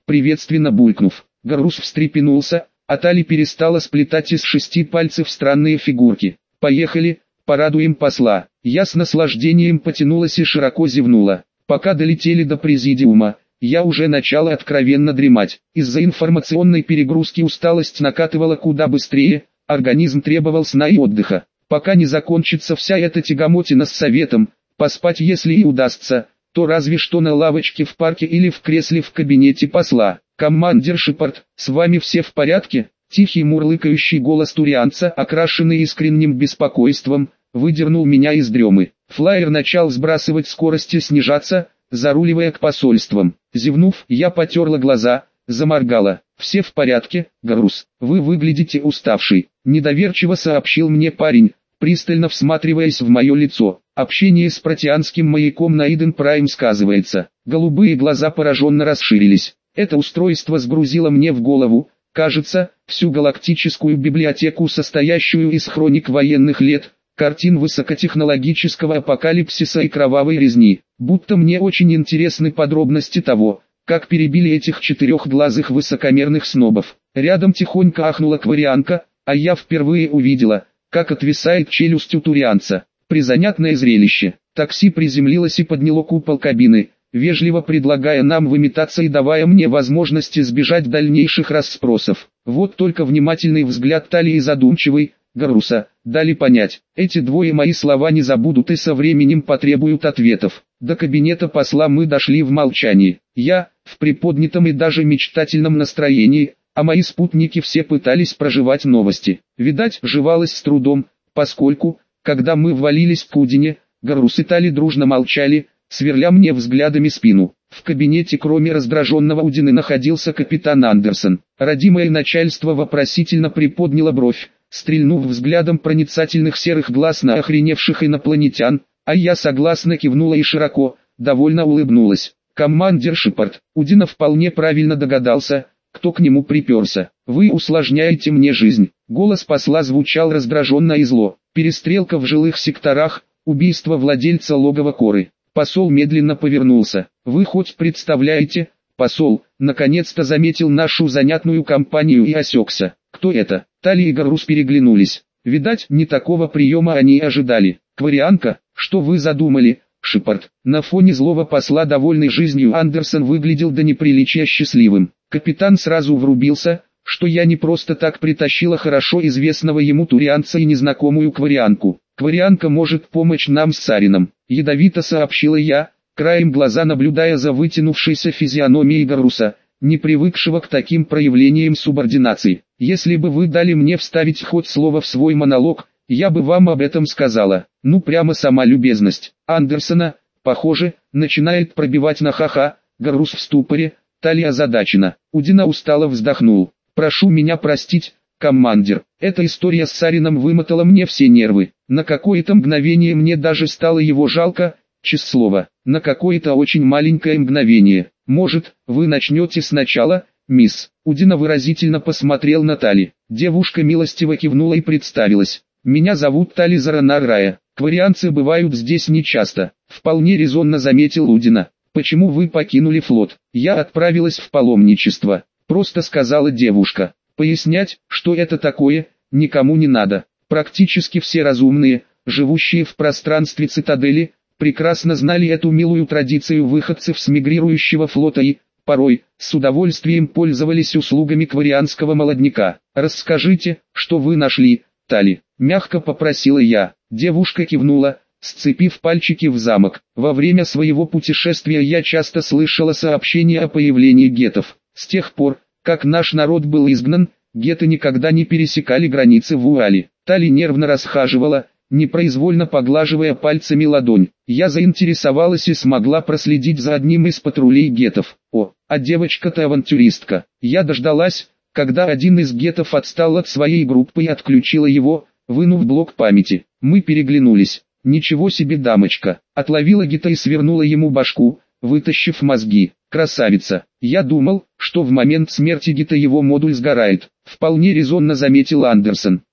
Speaker 1: приветственно булькнув. Гарус встрепенулся, а Тали перестала сплетать из 6 пальцев странные фигурки. «Поехали, порадуем посла». Я с наслаждением потянулась и широко зевнула. Пока долетели до президиума, я уже начала откровенно дремать. Из-за информационной перегрузки усталость накатывала куда быстрее, организм требовал сна и отдыха. Пока не закончится вся эта тягомотина с советом, поспать если и удастся, то разве что на лавочке в парке или в кресле в кабинете посла. «Командир Шепард, с вами все в порядке?» Тихий мурлыкающий голос турианца, окрашенный искренним беспокойством, выдернул меня из дремы. Флайер начал сбрасывать скорость и снижаться, заруливая к посольствам. Зевнув, я потерла глаза, заморгала. «Все в порядке, Гарус, вы выглядите уставший», — недоверчиво сообщил мне парень, пристально всматриваясь в мое лицо. Общение с протеанским маяком на Иден Прайм сказывается. Голубые глаза пораженно расширились. Это устройство сгрузило мне в голову, кажется, всю галактическую библиотеку, состоящую из хроник военных лет, картин высокотехнологического апокалипсиса и кровавой резни. Будто мне очень интересны подробности того, как перебили этих четырехглазых высокомерных снобов. Рядом тихонько ахнула кварианка, а я впервые увидела, как отвисает челюсть у турианца. Призанятное зрелище. Такси приземлилось и подняло купол кабины, вежливо предлагая нам выметаться и давая мне возможность избежать дальнейших расспросов. Вот только внимательный взгляд Тали и задумчивый Гаруса дали понять, эти двое мои слова не забудут и со временем потребуют ответов. До кабинета посла мы дошли в молчании. Я, в приподнятом и даже мечтательном настроении, а мои спутники все пытались проживать новости. Видать, жевалось с трудом, поскольку, когда мы ввалились в Кудине, Гарус и Тали дружно молчали, сверля мне взглядами спину. В кабинете кроме раздраженного Удины находился капитан Андерсон. Родимое начальство вопросительно приподняло бровь, стрельнув взглядом проницательных серых глаз на охреневших инопланетян, а я согласно кивнула и широко, довольно улыбнулась. «Командир Шепард», Удина вполне правильно догадался, кто к нему приперся. «Вы усложняете мне жизнь». Голос посла звучал раздраженно и зло. Перестрелка в жилых секторах, убийство владельца логова Коры. Посол медленно повернулся. «Вы хоть представляете?» Посол, наконец-то заметил нашу занятную компанию и осекся. «Кто это?» Тали и Гарус переглянулись. Видать, не такого приема они и ожидали. «Кварианка, что вы задумали, Шепард?» На фоне злого посла, довольный жизнью, Андерсон выглядел до неприличия счастливым. Капитан сразу врубился, что я не просто так притащила хорошо известного ему турианца и незнакомую кварианку. «Кварианка может помочь нам с Сарином», — ядовито сообщила я, краем глаза наблюдая за вытянувшейся физиономией Гаруса, не привыкшего к таким проявлениям субординации. «Если бы вы дали мне вставить хоть слово в свой монолог, я бы вам об этом сказала». Ну прямо сама любезность. Андерсона, похоже, начинает пробивать на ха-ха. Гарус в ступоре, Тали озадачена. Удина устало вздохнул. «Прошу меня простить, командир, эта история с Сарином вымотала мне все нервы. На какое-то мгновение мне даже стало его жалко, честное слово, на какое-то очень маленькое мгновение. Может, вы начнете сначала, мисс?» Удина выразительно посмотрел на Тали. Девушка милостиво кивнула и представилась. «Меня зовут Тали Заранар Рая. Кварианцы бывают здесь нечасто», — вполне резонно заметил Удина. «Почему вы покинули флот?» «Я отправилась в паломничество», — просто сказала девушка. Пояснять, что это такое, никому не надо. Практически все разумные, живущие в пространстве цитадели, прекрасно знали эту милую традицию выходцев с мигрирующего флота и, порой, с удовольствием пользовались услугами кварианского молодняка. «Расскажите, что вы нашли, Тали?» — мягко попросила я. Девушка кивнула, сцепив пальчики в замок. «Во время своего путешествия я часто слышала сообщения о появлении гетов. С тех пор, как наш народ был изгнан, геты никогда не пересекали границы в Уале». Тали нервно расхаживала, непроизвольно поглаживая пальцами ладонь. Я заинтересовалась и смогла проследить за одним из патрулей гетов. О, а девочка-то авантюристка. Я дождалась, когда один из гетов отстал от своей группы и отключила его, вынув блок памяти. Мы переглянулись. «Ничего себе дамочка!» Отловила гета и свернула ему башку, вытащив мозги. «Красавица! Я думал, что в момент смерти гета его модуль сгорает», — вполне резонно заметил Андерсон.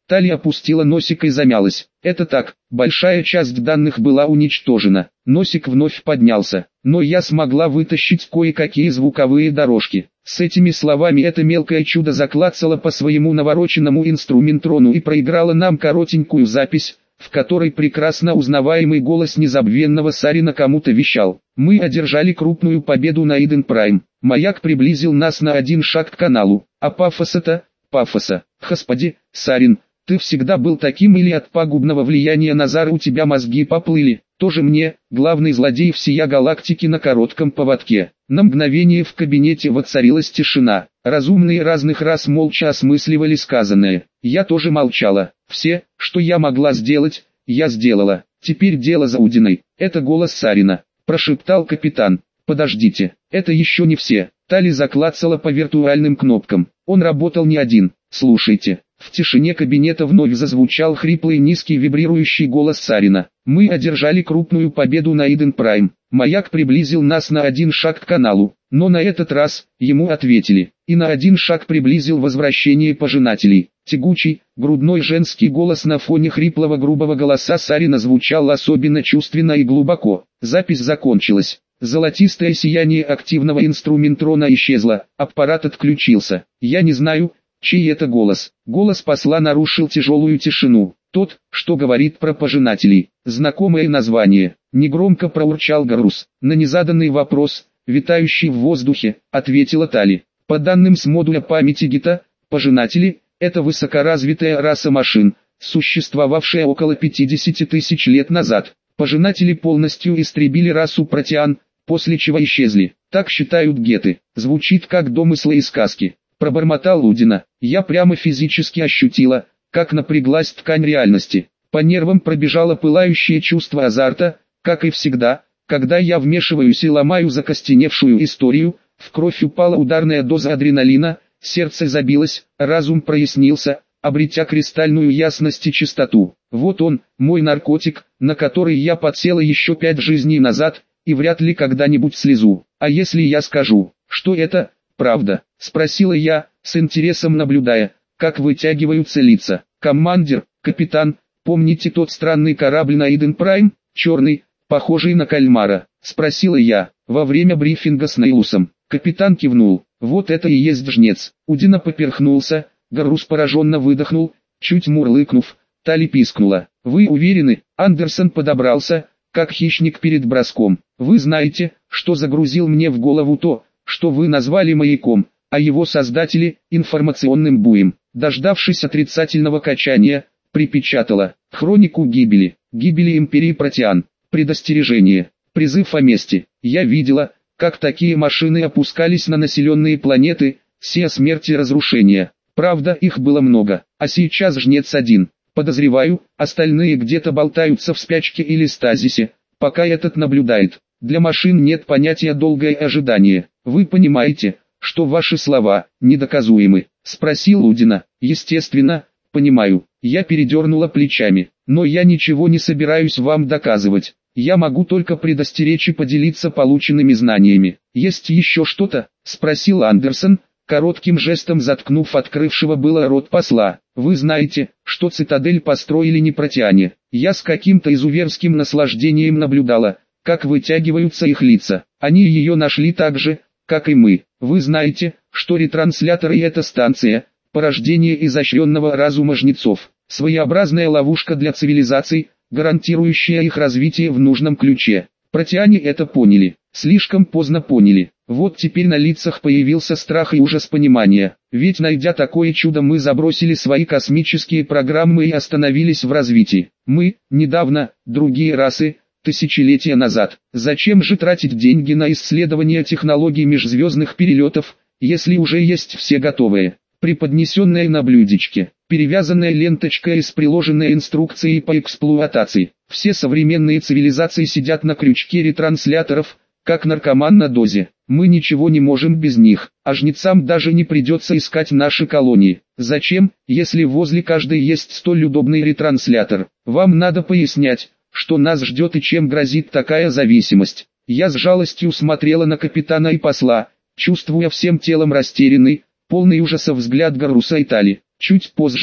Speaker 1: Тали опустила носик и замялась. Это так, большая часть данных была уничтожена. Носик вновь поднялся, но я смогла вытащить кое-какие звуковые дорожки. С этими словами это мелкое чудо заклацало по своему навороченному инструментрону и проиграло нам коротенькую запись, в которой прекрасно узнаваемый голос незабвенного Сарина кому-то вещал. Мы одержали крупную победу на Иден Прайм. Маяк приблизил нас на один шаг к каналу. А пафоса-то? Пафоса. Господи, Сарин, ты всегда был таким или от пагубного влияния Назара у тебя мозги поплыли? Тоже мне, главный злодей всея галактики на коротком поводке. На мгновение в кабинете воцарилась тишина. Разумные разных рас молча осмысливали сказанное. Я тоже молчала. Все, что я могла сделать, я сделала. Теперь дело за Удиной. Это голос Сарина. Прошептал капитан. Подождите, это еще не все. Тали заклацала по виртуальным кнопкам. Он работал не один. Слушайте. В тишине кабинета вновь зазвучал хриплый низкий вибрирующий голос Сарина. Мы одержали крупную победу на Иден Прайм. Маяк приблизил нас на один шаг к каналу, но на этот раз ему ответили. И на один шаг приблизил возвращение пожинателей. Тягучий, грудной женский голос на фоне хриплого грубого голоса Сарина звучал особенно чувственно и глубоко. Запись закончилась. Золотистое сияние активного инструментрона исчезло, аппарат отключился. Я не знаю, чей это голос. Голос посла нарушил тяжелую тишину. Тот, что говорит про пожинателей. Знакомое название. Негромко проурчал Гарус. На незаданный вопрос, витающий в воздухе, ответила Тали. По данным с модуля памяти Гита, пожинатели – это высокоразвитая раса машин, существовавшая около 50 тысяч лет назад. Пожинатели полностью истребили расу протеан, после чего исчезли. Так считают геты. Звучит как домыслы и сказки. Пробормотал Удина. Я прямо физически ощутила, как напряглась ткань реальности. По нервам пробежало пылающее чувство азарта, как и всегда, когда я вмешиваюсь и ломаю закостеневшую историю, в кровь упала ударная доза адреналина, сердце забилось, разум прояснился, обретя кристальную ясность и чистоту. Вот он, мой наркотик, на который я подсела еще 5 жизней назад, и вряд ли когда-нибудь слезу. А если я скажу, что это правда? Спросила я, с интересом наблюдая, как вытягиваются лица. Командир, капитан, помните тот странный корабль на Иден Прайм, черный, похожий на кальмара? Спросила я, во время брифинга с Нейлусом. Капитан кивнул. Вот это и есть жнец. Удина поперхнулся, Гарус пораженно выдохнул, чуть мурлыкнув. Тали пискнула. Вы уверены? Андерсон подобрался, как хищник перед броском. Вы знаете, что загрузил мне в голову то, что вы назвали маяком, а его создатели – информационным буем. Дождавшись отрицательного качания, припечатала хронику гибели империи Протеан, предостережение, призыв о мести. Я видела, как такие машины опускались на населенные планеты, сея смерти и разрушения. Правда, их было много, а сейчас жнец один. Подозреваю, остальные где-то болтаются в спячке или стазисе, пока этот наблюдает. Для машин нет понятия долгое ожидание. Вы понимаете, что ваши слова недоказуемы? Спросил Удина. Естественно, понимаю. Я передернула плечами. Но я ничего не собираюсь вам доказывать. Я могу только предостеречь и поделиться полученными знаниями. Есть еще что-то? Спросил Андерсон, коротким жестом заткнув открывшего было рот посла. Вы знаете, что цитадель построили не протеане. Я с каким-то изуверским наслаждением наблюдала, как вытягиваются их лица. Они ее нашли так же, как и мы. Вы знаете, что ретрансляторы и эта станция – порождение изощренного разума жнецов. Своеобразная ловушка для цивилизаций, гарантирующая их развитие в нужном ключе. Протеане это поняли. Слишком поздно поняли. Вот теперь на лицах появился страх и ужас понимания. Ведь найдя такое чудо, мы забросили свои космические программы и остановились в развитии. Мы, недавно, другие расы, тысячелетия назад. Зачем же тратить деньги на исследование технологий межзвездных перелетов, если уже есть все готовые, преподнесенные на блюдечке, перевязанная ленточкой с приложенной инструкцией по эксплуатации. Все современные цивилизации сидят на крючке ретрансляторов, как наркоман на дозе. Мы ничего не можем без них, а жнецам даже не придется искать наши колонии. Зачем, если возле каждой есть столь удобный ретранслятор? Вам надо пояснять, что нас ждет и чем грозит такая зависимость. Я с жалостью смотрела на капитана и посла, чувствуя всем телом растерянный, полный ужаса взгляд Гаруса и Тали. Чуть позже,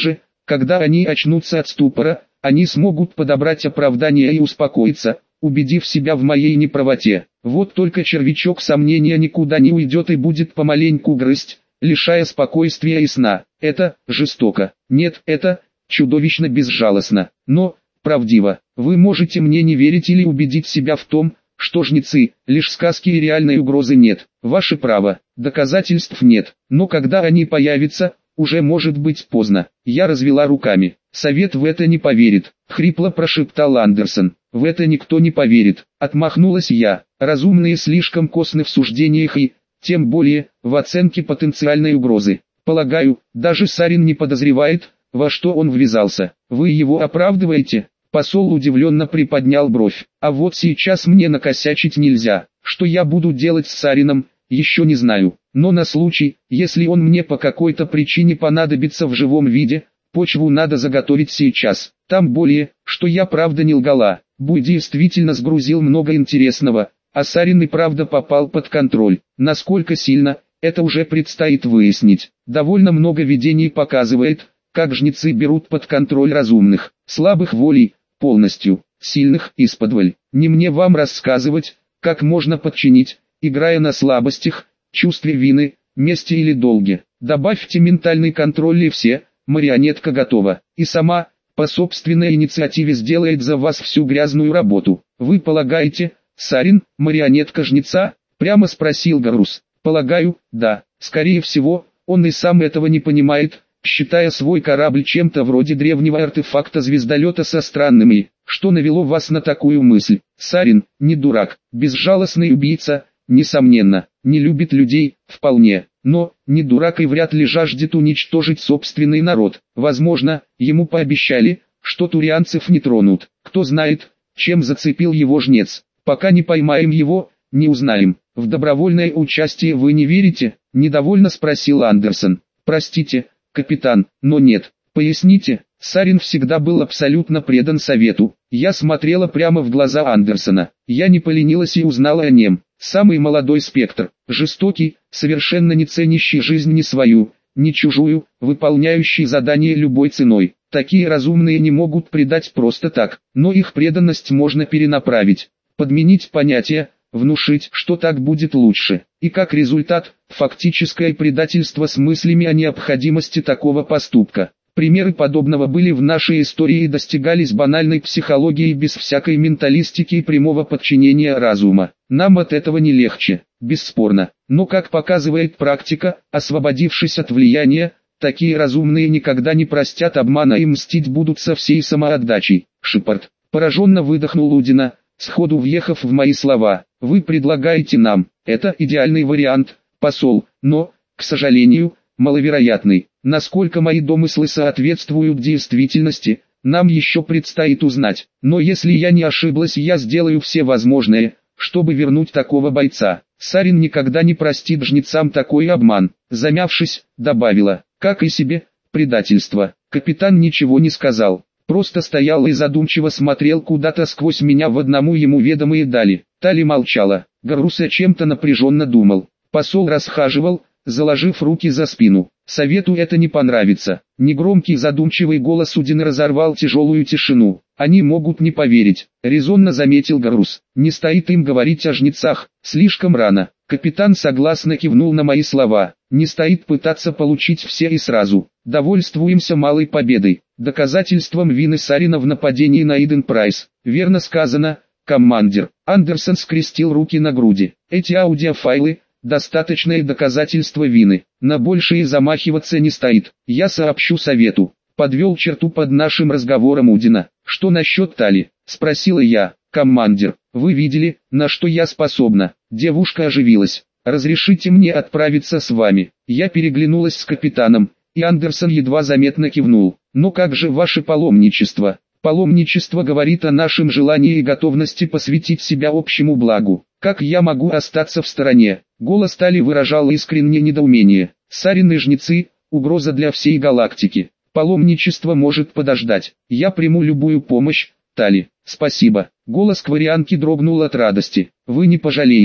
Speaker 1: Когда они очнутся от ступора, они смогут подобрать оправдание и успокоиться, убедив себя в моей неправоте. Вот только червячок сомнения никуда не уйдет и будет помаленьку грызть, лишая спокойствия и сна. Это жестоко. Нет, это чудовищно безжалостно. Но правдиво. Вы можете мне не верить или убедить себя в том, что жнецы – лишь сказки и реальной угрозы нет. Ваше право, доказательств нет. Но когда они появятся, уже может быть поздно. Я развела руками. Совет в это не поверит. Хрипло прошептал Андерсон. В это никто не поверит. Отмахнулась я. Разумные слишком косны в суждениях и, тем более, в оценке потенциальной угрозы. Полагаю, даже Сарин не подозревает, во что он ввязался. Вы его оправдываете? Посол удивленно приподнял бровь. А вот сейчас мне накосячить нельзя. Что я буду делать с Сарином, еще не знаю. Но на случай, если он мне по какой-то причине понадобится в живом виде, почву надо заготовить сейчас. Там более, что я правда не лгала. Буй действительно сгрузил много интересного, а Сарин и правда попал под контроль. Насколько сильно, это уже предстоит выяснить. Довольно много видений показывает, как жнецы берут под контроль разумных, слабых волей, полностью, сильных исподволь. Не мне вам рассказывать, как можно подчинить, играя на слабостях, чувстве вины, мести или долге. Добавьте ментальный контроль и все, марионетка готова. И сама, по собственной инициативе сделает за вас всю грязную работу. Вы полагаете, Сарин, марионетка жнеца? Прямо спросил Гарус. Полагаю, да. Скорее всего, он и сам этого не понимает, считая свой корабль чем-то вроде древнего артефакта звездолета со странными. Что навело вас на такую мысль? Сарин, не дурак, безжалостный убийца, несомненно, не любит людей, вполне, но, не дурак и вряд ли жаждет уничтожить собственный народ. Возможно, ему пообещали, что турианцев не тронут. Кто знает, чем зацепил его жнец. Пока не поймаем его, не узнаем. В добровольное участие вы не верите? Недовольно спросил Андерсон. Простите, капитан, но нет. Поясните. Сарин всегда был абсолютно предан совету. Я смотрела прямо в глаза Андерсона. Я не поленилась и узнала о нем. Самый молодой спектр, жестокий, совершенно не ценящий жизнь ни свою, ни чужую, выполняющий задание любой ценой. Такие разумные не могут предать просто так, но их преданность можно перенаправить, подменить понятия, внушить, что так будет лучше. И как результат, фактическое предательство с мыслями о необходимости такого поступка. Примеры подобного были в нашей истории и достигались банальной психологией без всякой менталистики и прямого подчинения разума. Нам от этого не легче, бесспорно. Но как показывает практика, освободившись от влияния, такие разумные никогда не простят обмана и мстить будут со всей самоотдачей. Шепард пораженно выдохнул Удина, сходу въехав в мои слова. Вы предлагаете нам, это идеальный вариант, посол, но, к сожалению, маловероятный. Насколько мои домыслы соответствуют действительности, нам еще предстоит узнать. Но если я не ошиблась, я сделаю все возможное, чтобы вернуть такого бойца. Сарин никогда не простит жнецам такой обман. Замявшись, добавила, как и себе, предательство. Капитан ничего не сказал, просто стоял и задумчиво смотрел куда-то сквозь меня в одному ему ведомые дали. Тали молчала, Гарус о чем-то напряженно думал. Посол расхаживал, заложив руки за спину. Совету это не понравится. Негромкий задумчивый голос Удина разорвал тяжелую тишину. Они могут не поверить, резонно заметил Гарус. Не стоит им говорить о жнецах, слишком рано. Капитан согласно кивнул на мои слова. Не стоит пытаться получить все и сразу. Довольствуемся малой победой. Доказательством вины Сарина в нападении на Иден Прайс. Верно сказано, командир. Андерсон скрестил руки на груди. Эти аудиофайлы — достаточное доказательство вины. На большее замахиваться не стоит. Я сообщу совету. Подвел черту под нашим разговором Удина. Что насчет Тали? Спросила я. Командир, вы видели, на что я способна? Девушка оживилась. Разрешите мне отправиться с вами. Я переглянулась с капитаном, и Андерсон едва заметно кивнул. Но как же ваше паломничество? Паломничество говорит о нашем желании и готовности посвятить себя общему благу. Как я могу остаться в стороне? Голос Тали выражал искреннее недоумение. Сарин и жнецы — угроза для всей галактики. Паломничество может подождать. Я приму любую помощь, Тали. Спасибо. Голос кварианки дрогнул от радости. Вы не пожалеете.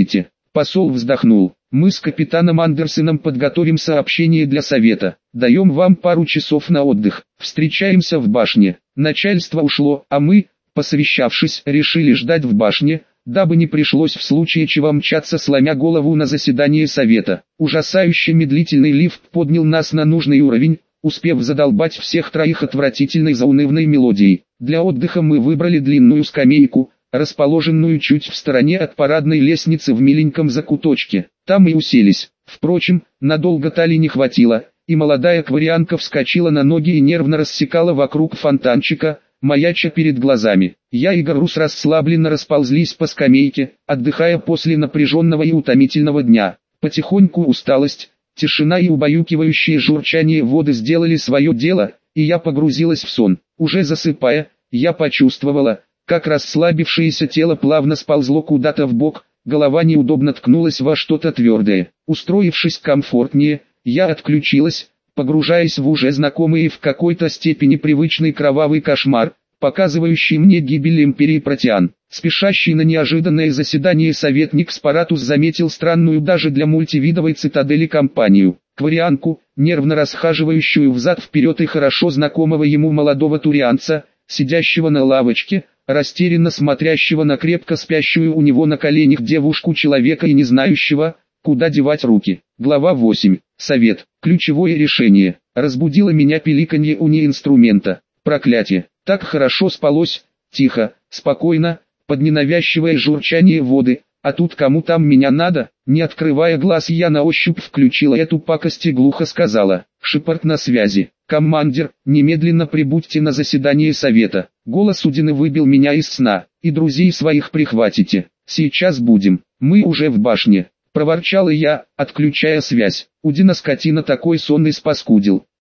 Speaker 1: Посол вздохнул. Мы с капитаном Андерсоном подготовим сообщение для совета. Даем вам пару часов на отдых. Встречаемся в башне. Начальство ушло, а мы, посовещавшись, решили ждать в башне, дабы не пришлось в случае чего мчаться сломя голову на заседание совета. Ужасающе медлительный лифт поднял нас на нужный уровень, успев задолбать всех троих отвратительной заунывной мелодией. Для отдыха мы выбрали длинную скамейку, расположенную чуть в стороне от парадной лестницы в миленьком закуточке. Там и уселись. Впрочем, надолго талии не хватило, и молодая кварианка вскочила на ноги и нервно рассекала вокруг фонтанчика, маяча перед глазами. Я и Гарус расслабленно расползлись по скамейке, отдыхая после напряженного и утомительного дня. Потихоньку усталость, тишина и убаюкивающее журчание воды сделали свое дело, и я погрузилась в сон. Уже засыпая, я почувствовала, как расслабившееся тело плавно сползло куда-то вбок, голова неудобно ткнулась во что-то твердое. Устроившись комфортнее, я отключилась, погружаясь в уже знакомый и в какой-то степени привычный кровавый кошмар, показывающий мне гибель империи Протеан. Спешащий на неожиданное заседание советник Спаратус заметил странную даже для мультивидовой цитадели компанию. Кварианку, нервно расхаживающую взад-вперед и хорошо знакомого ему молодого турианца, сидящего на лавочке, растерянно смотрящего на крепко спящую у него на коленях девушку человека и не знающего, куда девать руки. Глава 8. Совет. Ключевое решение. Разбудило меня пиликанье уни-инструмента. Проклятие. Так хорошо спалось, тихо, спокойно, под ненавязчивое журчание воды, а тут кому там меня надо? Не открывая глаз, я на ощупь включила эту пакость и глухо сказала: «Шепард на связи. Командир, немедленно прибудьте на заседание совета». Голос Удины выбил меня из сна. «И друзей своих прихватите. Сейчас будем. Мы уже в башне», — проворчала я, отключая связь. Удина скотина такой сон и спаскудил.